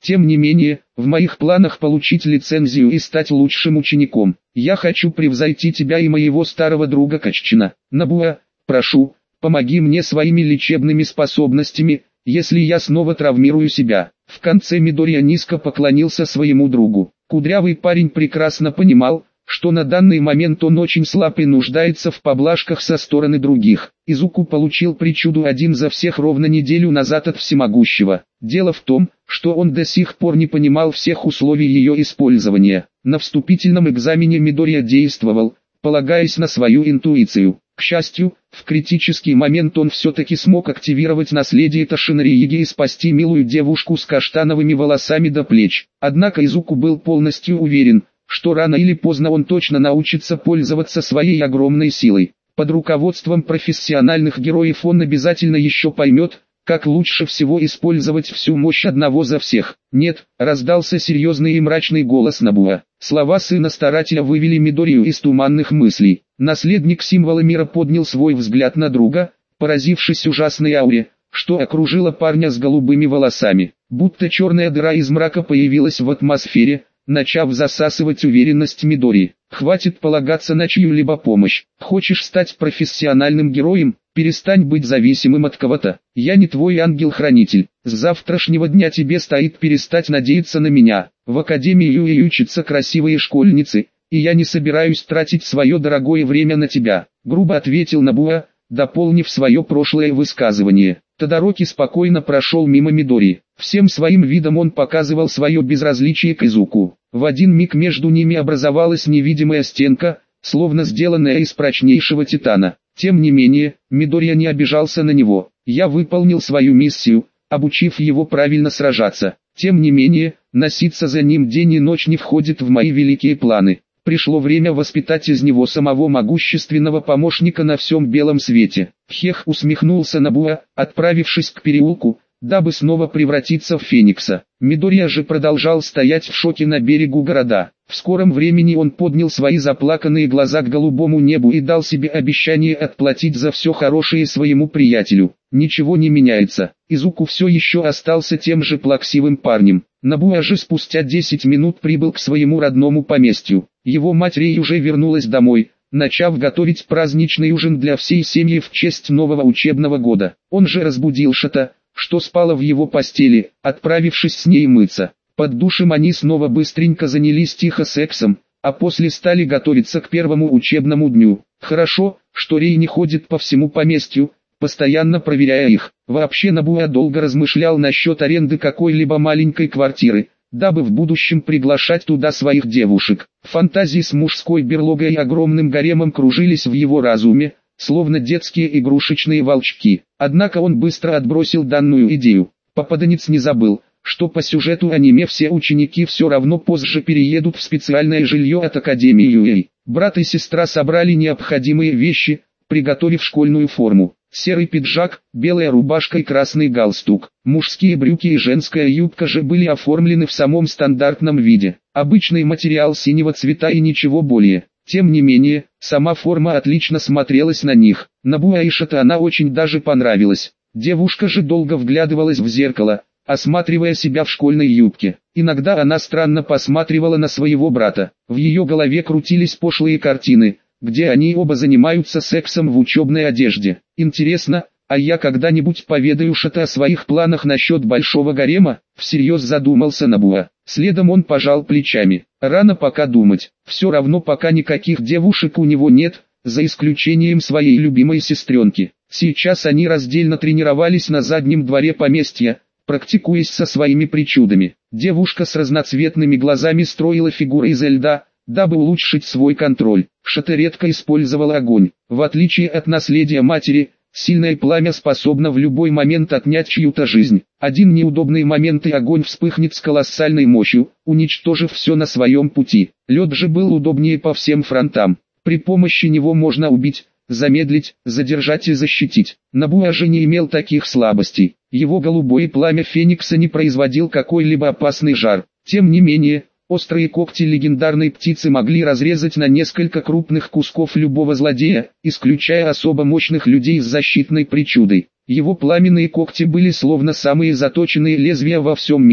Тем не менее, в моих планах получить лицензию и стать лучшим учеником. Я хочу превзойти тебя и моего старого друга Каччина. Набуа, прошу, помоги мне своими лечебными способностями, если я снова травмирую себя». В конце Мидория низко поклонился своему другу. Кудрявый парень прекрасно понимал, что на данный момент он очень слаб и нуждается в поблажках со стороны других. Изуку получил причуду один за всех ровно неделю назад от всемогущего. Дело в том, что он до сих пор не понимал всех условий ее использования. На вступительном экзамене Мидория действовал, полагаясь на свою интуицию. К счастью, в критический момент он все-таки смог активировать наследие Тошинарииги и спасти милую девушку с каштановыми волосами до плеч. Однако Изуку был полностью уверен, что рано или поздно он точно научится пользоваться своей огромной силой. Под руководством профессиональных героев он обязательно еще поймет, как лучше всего использовать всю мощь одного за всех. «Нет», — раздался серьезный и мрачный голос Набуа. Слова сына старателя вывели Мидорию из туманных мыслей. Наследник символа мира поднял свой взгляд на друга, поразившись ужасной ауре, что окружила парня с голубыми волосами. Будто черная дыра из мрака появилась в атмосфере, начав засасывать уверенность Мидории. «Хватит полагаться на чью-либо помощь. Хочешь стать профессиональным героем? Перестань быть зависимым от кого-то. Я не твой ангел-хранитель. С завтрашнего дня тебе стоит перестать надеяться на меня. В академии Юи учатся красивые школьницы, и я не собираюсь тратить свое дорогое время на тебя», — грубо ответил Набуа, дополнив свое прошлое высказывание. Тодороки спокойно прошел мимо Мидории. Всем своим видом он показывал свое безразличие к Изуку. В один миг между ними образовалась невидимая стенка, словно сделанная из прочнейшего титана. Тем не менее, Мидория не обижался на него. «Я выполнил свою миссию, обучив его правильно сражаться. Тем не менее, носиться за ним день и ночь не входит в мои великие планы. Пришло время воспитать из него самого могущественного помощника на всем белом свете». Хех усмехнулся Набуа, отправившись к переулку, дабы снова превратиться в Феникса. Мидория же продолжал стоять в шоке на берегу города. В скором времени он поднял свои заплаканные глаза к голубому небу и дал себе обещание отплатить за все хорошее своему приятелю. Ничего не меняется. Изуку все еще остался тем же плаксивым парнем. Набуа же спустя 10 минут прибыл к своему родному поместью. Его мать Рей уже вернулась домой, начав готовить праздничный ужин для всей семьи в честь нового учебного года. Он же разбудил Шата, что спала в его постели, отправившись с ней мыться. Под душем они снова быстренько занялись тихо сексом, а после стали готовиться к первому учебному дню. Хорошо, что Рей не ходит по всему поместью, постоянно проверяя их. Вообще Набуа долго размышлял насчет аренды какой-либо маленькой квартиры, дабы в будущем приглашать туда своих девушек. Фантазии с мужской берлогой и огромным гаремом кружились в его разуме, словно детские игрушечные волчки. Однако он быстро отбросил данную идею. Попаданец не забыл, что по сюжету аниме все ученики все равно позже переедут в специальное жилье от Академии Юэй. Брат и сестра собрали необходимые вещи, приготовив школьную форму. Серый пиджак, белая рубашка и красный галстук. Мужские брюки и женская юбка же были оформлены в самом стандартном виде. Обычный материал синего цвета и ничего более. Тем не менее, сама форма отлично смотрелась на них. Набуа и Шата она очень даже понравилась. Девушка же долго вглядывалась в зеркало, осматривая себя в школьной юбке. Иногда она странно посматривала на своего брата. В ее голове крутились пошлые картины, где они оба занимаются сексом в учебной одежде. Интересно, а я когда-нибудь поведаю Шата о своих планах насчет большого гарема? Всерьез задумался Набуа. Следом он пожал плечами. Рано пока думать. Все равно пока никаких девушек у него нет, за исключением своей любимой сестренки. Сейчас они раздельно тренировались на заднем дворе поместья, практикуясь со своими причудами. Девушка с разноцветными глазами строила фигуры из льда, дабы улучшить свой контроль. Шата редко использовала огонь. В отличие от наследия матери, сильное пламя способно в любой момент отнять чью-то жизнь. Один неудобный момент и огонь вспыхнет с колоссальной мощью, уничтожив все на своем пути. Лед же был удобнее по всем фронтам. При помощи него можно убить, замедлить, задержать и защитить. Набуа же не имел таких слабостей. Его голубое пламя Феникса не производил какой-либо опасный жар. Тем не менее, острые когти легендарной птицы могли разрезать на несколько крупных кусков любого злодея, исключая особо мощных людей с защитной причудой. Его пламенные когти были словно самые заточенные лезвия во всем мире. К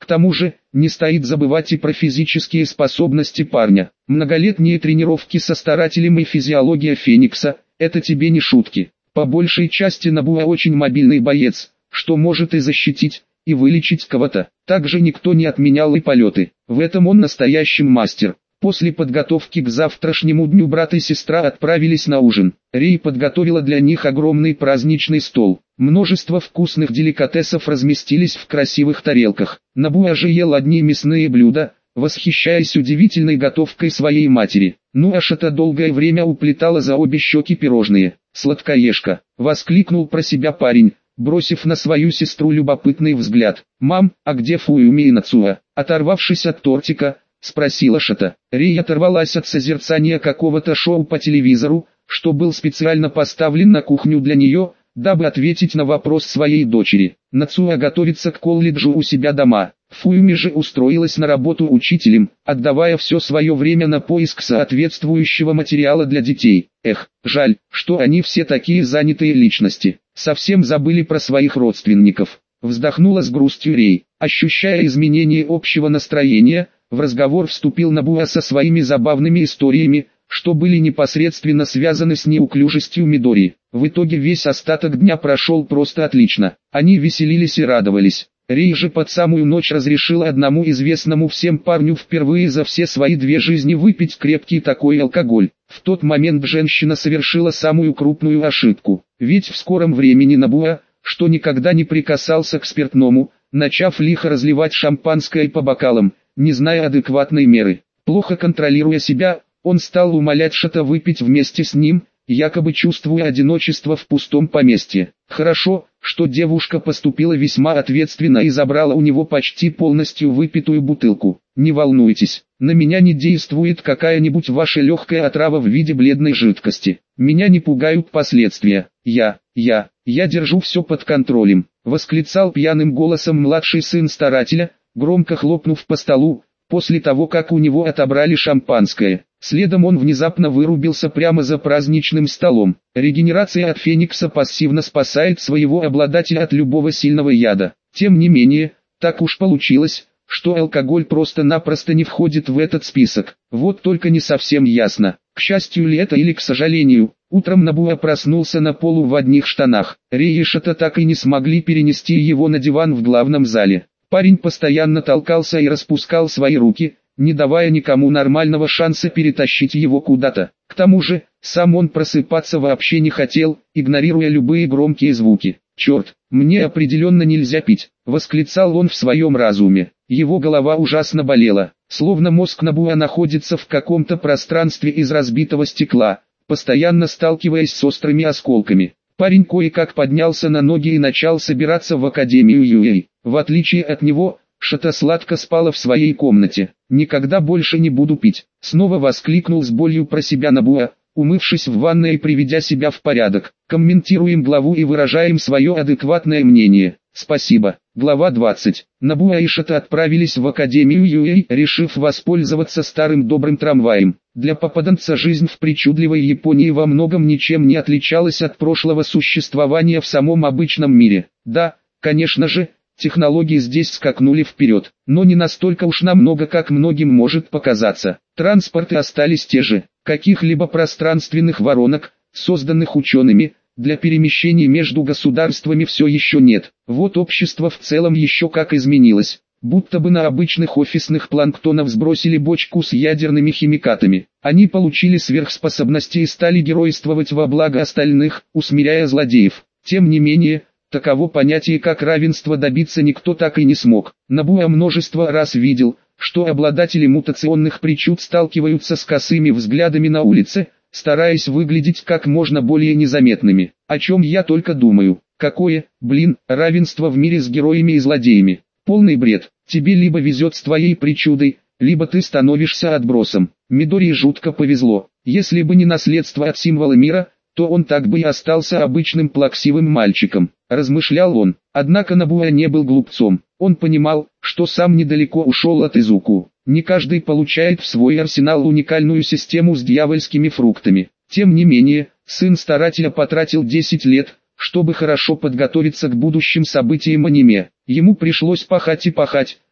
К тому же, не стоит забывать и про физические способности парня. Многолетние тренировки со старателем и физиология Феникса – это тебе не шутки. По большей части Набуа очень мобильный боец, что может и защитить, и вылечить кого-то. Также никто не отменял и полеты. В этом он настоящий мастер. После подготовки к завтрашнему дню брат и сестра отправились на ужин. Рей подготовила для них огромный праздничный стол. Множество вкусных деликатесов разместились в красивых тарелках. Набуа же ел одни мясные блюда, восхищаясь удивительной готовкой своей матери. Ну аж это долгое время уплетала за обе щеки пирожные. «Сладкоежка!» — воскликнул про себя парень, бросив на свою сестру любопытный взгляд. «Мам, а где Фуюми и Нацуа?» Оторвавшись от тортика, спросила Шата. Рей оторвалась от созерцания какого-то шоу по телевизору, что был специально поставлен на кухню для нее, дабы ответить на вопрос своей дочери. Нацуа готовится к колледжу у себя дома. Фуюми же устроилась на работу учителем, отдавая все свое время на поиск соответствующего материала для детей. Эх, жаль, что они все такие занятые личности. Совсем забыли про своих родственников. Вздохнула с грустью Рей. Ощущая изменение общего настроения, в разговор вступил Набуа со своими забавными историями, что были непосредственно связаны с неуклюжестью Мидори. В итоге весь остаток дня прошел просто отлично. Они веселились и радовались. Рей же под самую ночь разрешила одному известному всем парню впервые за все свои 2 жизни выпить крепкий такой алкоголь. В тот момент женщина совершила самую крупную ошибку. Ведь в скором времени Набуа, что никогда не прикасался к спиртному, начав лихо разливать шампанское по бокалам, не зная адекватной меры. Плохо контролируя себя, он стал умолять Шата выпить вместе с ним, якобы чувствуя одиночество в пустом поместье. Хорошо, что девушка поступила весьма ответственно и забрала у него почти полностью выпитую бутылку. Не волнуйтесь, на меня не действует какая-нибудь ваша легкая отрава в виде бледной жидкости. Меня не пугают последствия. Я держу все под контролем, восклицал пьяным голосом младший сын старателя, громко хлопнув по столу, после того как у него отобрали шампанское. Следом он внезапно вырубился прямо за праздничным столом. Регенерация от Феникса пассивно спасает своего обладателя от любого сильного яда. Тем не менее, так уж получилось, что алкоголь просто-напросто не входит в этот список. Вот только не совсем ясно, к счастью ли это или к сожалению. Утром Набуа проснулся на полу в одних штанах. Рей и Шата так и не смогли перенести его на диван в главном зале. Парень постоянно толкался и распускал свои руки, не давая никому нормального шанса перетащить его куда-то. К тому же, сам он просыпаться вообще не хотел, игнорируя любые громкие звуки. «Черт, мне определенно нельзя пить», — восклицал он в своем разуме. Его голова ужасно болела, словно мозг Набуа находится в каком-то пространстве из разбитого стекла, постоянно сталкиваясь с острыми осколками. Парень кое-как поднялся на ноги и начал собираться в Академию Юэй. В отличие от него, Шата сладко спала в своей комнате. «Никогда больше не буду пить», — снова воскликнул с болью про себя Набуа, умывшись в ванной и приведя себя в порядок. Комментируем главу и выражаем свое адекватное мнение. Спасибо. Глава 20. Набуа и Шата отправились в Академию Юэй, решив воспользоваться старым добрым трамваем. Для попаданца жизнь в причудливой Японии во многом ничем не отличалась от прошлого существования в самом обычном мире. Да, конечно же, технологии здесь скакнули вперед, но не настолько уж намного, как многим может показаться. Транспорты остались те же, каких-либо пространственных воронок, созданных учеными, для перемещений между государствами все еще нет. Вот общество в целом еще как изменилось, будто бы на обычных офисных планктонов сбросили бочку с ядерными химикатами. Они получили сверхспособности и стали геройствовать во благо остальных, усмиряя злодеев. Тем не менее, таково понятие как равенство добиться никто так и не смог. Набуа множество раз видел, что обладатели мутационных причуд сталкиваются с косыми взглядами на улице, стараясь выглядеть как можно более незаметными. О чем я только думаю. Какое, равенство в мире с героями и злодеями. Полный бред. Тебе либо везет с твоей причудой, либо ты становишься отбросом. Мидори жутко повезло. Если бы не наследство от символа мира, то он так бы и остался обычным плаксивым мальчиком, размышлял он. Однако Набуа не был глупцом. Он понимал, что сам недалеко ушел от Изуку. Не каждый получает в свой арсенал уникальную систему с дьявольскими фруктами. Тем не менее, сын старателя потратил 10 лет, чтобы хорошо подготовиться к будущим событиям аниме. Ему пришлось пахать и пахать,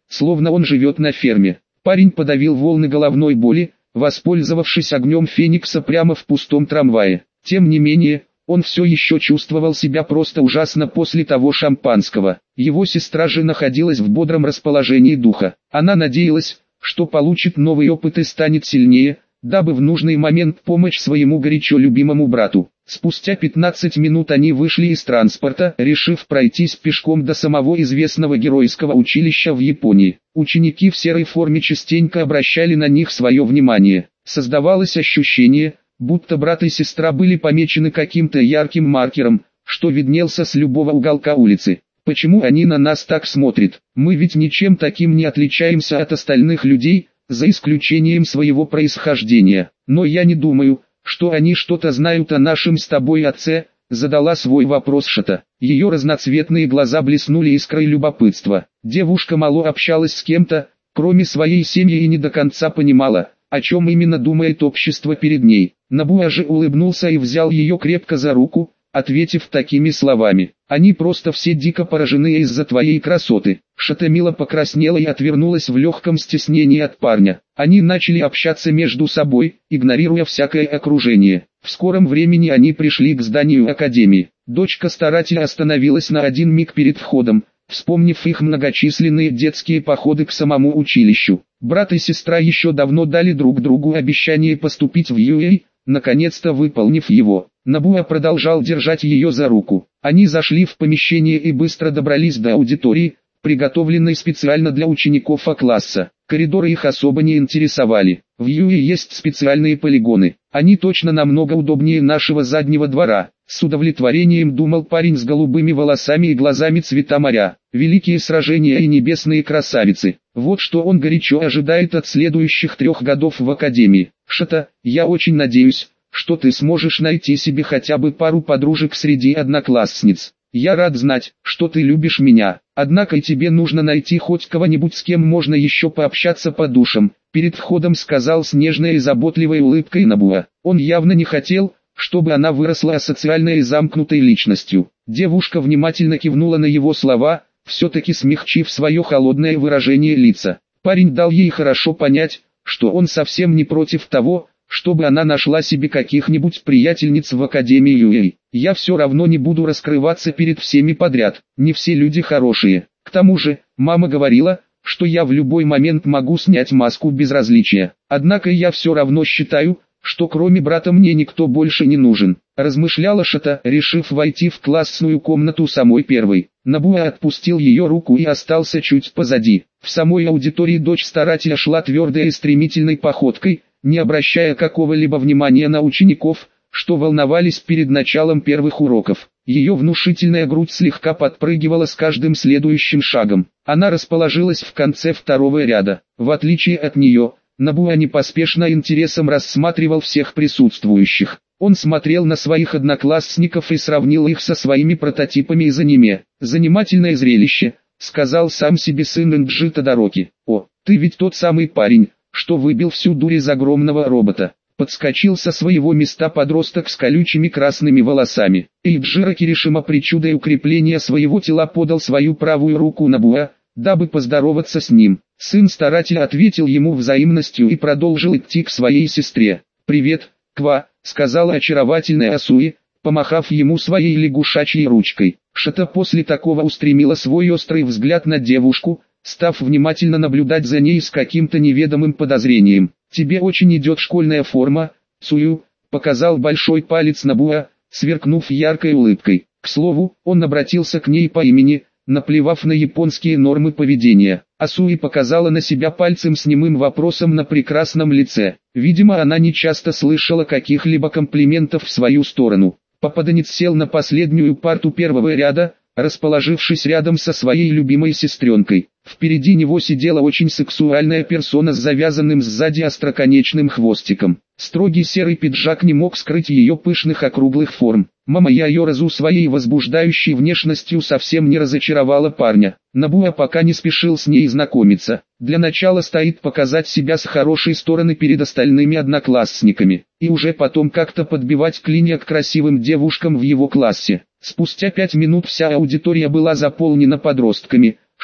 словно он живет на ферме. Парень подавил волны головной боли, воспользовавшись огнем Феникса прямо в пустом трамвае. Тем не менее, он все еще чувствовал себя просто ужасно после того шампанского. Его сестра же находилась в бодром расположении духа. Она надеялась, что получит новый опыт и станет сильнее, дабы в нужный момент помочь своему горячо любимому брату. Спустя 15 минут они вышли из транспорта, решив пройтись пешком до самого известного геройского училища в Японии. Ученики в серой форме частенько обращали на них свое внимание. Создавалось ощущение, будто брат и сестра были помечены каким-то ярким маркером, что виднелся с любого уголка улицы. Почему они на нас так смотрят? Мы ведь ничем таким не отличаемся от остальных людей, за исключением своего происхождения. Но я не думаю, что они что-то знают о нашем с тобой отце, задала свой вопрос Шата. Ее разноцветные глаза блеснули искрой любопытства. Девушка мало общалась с кем-то, кроме своей семьи, и не до конца понимала, о чем именно думает общество перед ней. Набуа же улыбнулся и взял ее крепко за руку, ответив такими словами: «Они просто все дико поражены из-за твоей красоты». Шата мило покраснела и отвернулась в легком стеснении от парня. Они начали общаться между собой, игнорируя всякое окружение. В скором времени они пришли к зданию академии. Дочка старателя остановилась на один миг перед входом, вспомнив их многочисленные детские походы к самому училищу. Брат и сестра еще давно дали друг другу обещание поступить в Юэй, наконец-то выполнив его. Набуа продолжал держать ее за руку. Они зашли в помещение и быстро добрались до аудитории, приготовленной специально для учеников А-класса. Коридоры их особо не интересовали. В Юэ есть специальные полигоны. Они точно намного удобнее нашего заднего двора. С удовлетворением думал парень с голубыми волосами и глазами цвета моря. Великие сражения и небесные красавицы. Вот что он горячо ожидает от следующих 3 годов в академии. Шата, я очень надеюсь, что ты сможешь найти себе хотя бы пару подружек среди одноклассниц. Я рад знать, что ты любишь меня, однако и тебе нужно найти хоть кого-нибудь, с кем можно еще пообщаться по душам. Перед входом сказал с нежной и заботливой улыбкой Набуа. Он явно не хотел, чтобы она выросла асоциальной и замкнутой личностью. Девушка внимательно кивнула на его слова, все-таки смягчив свое холодное выражение лица. Парень дал ей хорошо понять, что он совсем не против того, чтобы она нашла себе каких-нибудь приятельниц в Академии Юэй. Я все равно не буду раскрываться перед всеми подряд, не все люди хорошие. К тому же, мама говорила, что я в любой момент могу снять маску безразличия. Однако я все равно считаю, что кроме брата мне никто больше не нужен. Размышляла Шата, решив войти в классную комнату самой первой. Набуа отпустил ее руку и остался чуть позади. В самой аудитории дочь старателя шла твердой и стремительной походкой, не обращая какого-либо внимания на учеников, что волновались перед началом первых уроков. Ее внушительная грудь слегка подпрыгивала с каждым следующим шагом. Она расположилась в конце 2-го ряда. В отличие от нее, Набуа непоспешно интересом рассматривал всех присутствующих. Он смотрел на своих одноклассников и сравнил их со своими прототипами из аниме. «Занимательное зрелище», — сказал сам себе сын Энджи Тодороки. «О, ты ведь тот самый парень, что выбил всю дурь из огромного робота». Подскочил со своего места подросток с колючими красными волосами. Эйджиро Киришима причудой укрепления своего тела подал свою правую руку Набуа, дабы поздороваться с ним. Сын старателя ответил ему взаимностью и продолжил идти к своей сестре. «Привет, Ква», — сказала очаровательная Асуи, помахав ему своей лягушачьей ручкой. Шата после такого устремила свой острый взгляд на девушку, став внимательно наблюдать за ней с каким-то неведомым подозрением. «Тебе очень идет школьная форма, Цую», — показал большой палец Набуа, сверкнув яркой улыбкой. К слову, он обратился к ней по имени, наплевав на японские нормы поведения. Асуи показала на себя пальцем с немым вопросом на прекрасном лице. Видимо, она не часто слышала каких-либо комплиментов в свою сторону. Попаданец сел на последнюю парту 1-го ряда, расположившись рядом со своей любимой сестренкой. Впереди него сидела очень сексуальная персона с завязанным сзади остроконечным хвостиком. Строгий серый пиджак не мог скрыть ее пышных округлых форм. Мама Яйоразу своей возбуждающей внешностью совсем не разочаровала парня. Набуа пока не спешил с ней знакомиться. Для начала стоит показать себя с хорошей стороны перед остальными одноклассниками, и уже потом как-то подбивать клинья к красивым девушкам в его классе. Спустя 5 минут вся аудитория была заполнена подростками,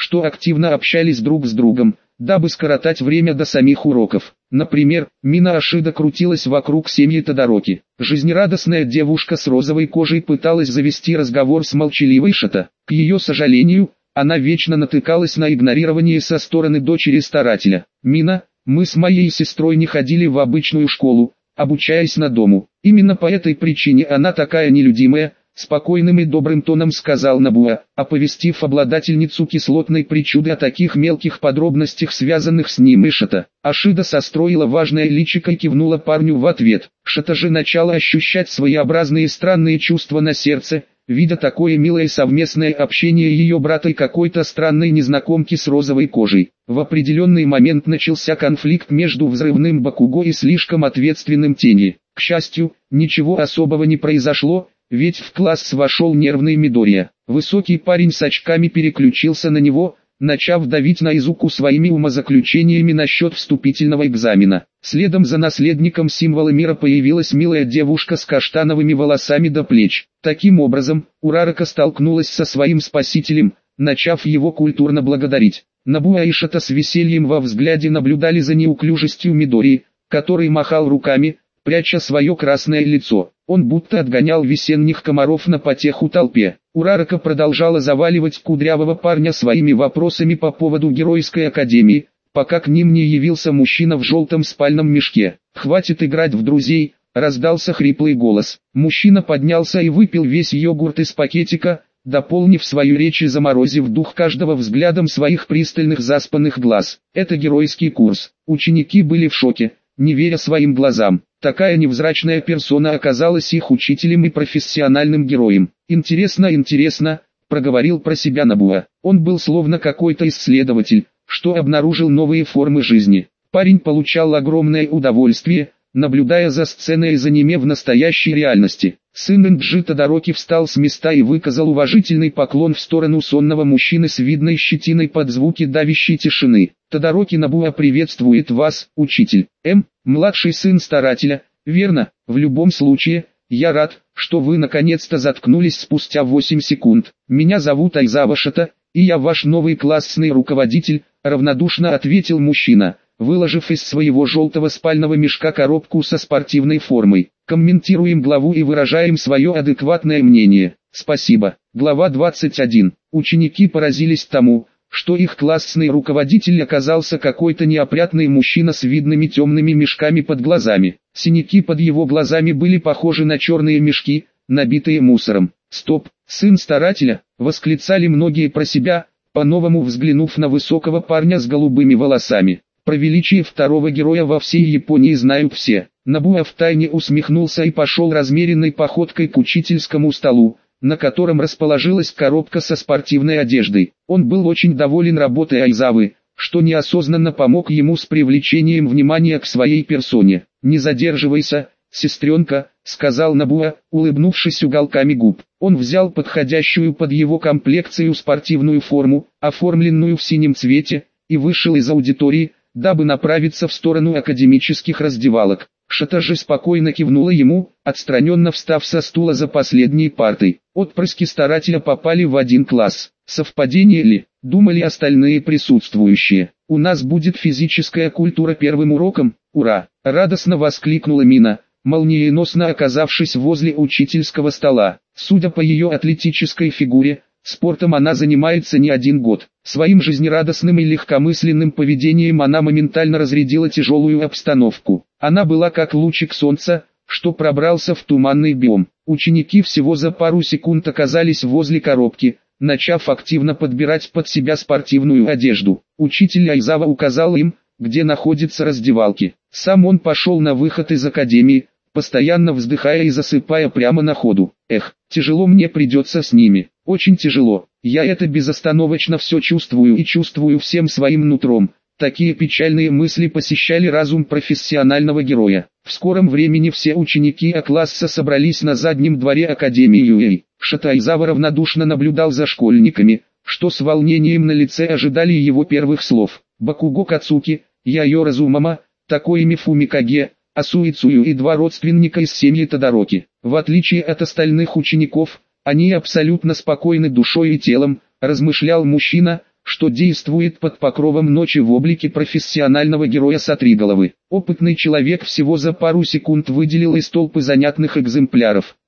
что активно общались друг с другом, дабы скоротать время до самих уроков. Например, Мина Ашида крутилась вокруг семьи Тодороки. Жизнерадостная девушка с розовой кожей пыталась завести разговор с молчаливой Шата. К ее сожалению, она вечно натыкалась на игнорирование со стороны дочери старателя. «Мина, мы с моей сестрой не ходили в обычную школу, обучаясь на дому. Именно по этой причине она такая нелюдимая», — спокойным и добрым тоном сказал Набуа, оповестив обладательницу кислотной причуды о таких мелких подробностях, связанных с ним и Шата. Ашида состроила важное личико и кивнула парню в ответ. Шата же начала ощущать своеобразные странные чувства на сердце, видя такое милое совместное общение ее брата и какой-то странной незнакомки с розовой кожей. В определенный момент начался конфликт между взрывным Бакуго и слишком ответственным Тени. К счастью, ничего особого не произошло, ведь в класс вошел нервный Мидория. Высокий парень с очками переключился на него, начав давить на Изуку своими умозаключениями насчет вступительного экзамена. Следом за наследником символа мира появилась милая девушка с каштановыми волосами до плеч. Таким образом, Урарака столкнулась со своим спасителем, начав его культурно благодарить. Набуа и Шата с весельем во взгляде наблюдали за неуклюжестью Мидории, который махал руками, пряча свое красное лицо. Он будто отгонял весенних комаров на потеху толпе. Урарака продолжала заваливать кудрявого парня своими вопросами по поводу Геройской академии, пока к ним не явился мужчина в желтом спальном мешке. «Хватит играть в друзей», — раздался хриплый голос. Мужчина поднялся и выпил весь йогурт из пакетика, дополнив свою речь и заморозив дух каждого взглядом своих пристальных заспанных глаз. «Это геройский курс». Ученики были в шоке, не веря своим глазам. Такая невзрачная персона оказалась их учителем и профессиональным героем. «Интересно», — проговорил про себя Набуа. Он был словно какой-то исследователь, что обнаружил новые формы жизни. Парень получал огромное удовольствие, наблюдая за сценой из аниме в настоящей реальности. Сын Энджи Тодороки встал с места и выказал уважительный поклон в сторону сонного мужчины с видной щетиной под звуки давящей тишины. «Тодороки Набуа приветствует вас, учитель. Младший сын старателя, верно? В любом случае, я рад, что вы наконец-то заткнулись спустя 8 секунд. Меня зовут Айзава Шата, и я ваш новый классный руководитель», — равнодушно ответил мужчина, выложив из своего желтого спального мешка коробку со спортивной формой. «Комментируем главу и выражаем свое адекватное мнение. Спасибо». Глава 21. Ученики поразились тому, что их классный руководитель оказался какой-то неопрятный мужчина с видными темными мешками под глазами. Синяки под его глазами были похожи на черные мешки, набитые мусором. «Стоп, сын старателя!» — восклицали многие про себя, по-новому взглянув на высокого парня с голубыми волосами. Про величие второго героя во всей Японии знают все. Набуа втайне усмехнулся и пошел размеренной походкой к учительскому столу, на котором расположилась коробка со спортивной одеждой. Он был очень доволен работой Айзавы, что неосознанно помог ему с привлечением внимания к своей персоне. «Не задерживайся, сестренка», — сказал Набуа, улыбнувшись уголками губ. Он взял подходящую под его комплекцию спортивную форму, оформленную в синем цвете, и вышел из аудитории, дабы направиться в сторону академических раздевалок. Шата же спокойно кивнула ему, отстраненно встав со стула за последней партой. Отпрыски старателя попали в один класс. Совпадение ли, думали остальные присутствующие. «У нас будет физическая культура первым уроком, ура!» — радостно воскликнула Мина, молниеносно оказавшись возле учительского стола. Судя по ее атлетической фигуре, спортом она занимается не один год. Своим жизнерадостным и легкомысленным поведением она моментально разрядила тяжелую обстановку. Она была как лучик солнца, что пробрался в туманный биом. Ученики всего за пару секунд оказались возле коробки, начав активно подбирать под себя спортивную одежду. Учитель Айзава указал им, где находятся раздевалки. Сам он пошел на выход из академии, постоянно вздыхая и засыпая прямо на ходу. «Эх, тяжело мне придется с ними, очень тяжело. Я это безостановочно все чувствую и чувствую всем своим нутром». Такие печальные мысли посещали разум профессионального героя. В скором времени все ученики А-класса собрались на заднем дворе Академии Юэй. Шата Айзава равнодушно наблюдал за школьниками, что с волнением на лице ожидали его первых слов. Бакуго Кацуки, Яйо Разумама, Такои Мифуми Каге, Асуицую и два родственника из семьи Тодороки. В отличие от остальных учеников, они абсолютно спокойны душой и телом, размышлял мужчина, что действует под покровом ночи в облике профессионального героя сотриголовы. Опытный человек всего за пару секунд выделил из толпы занятных экземпляров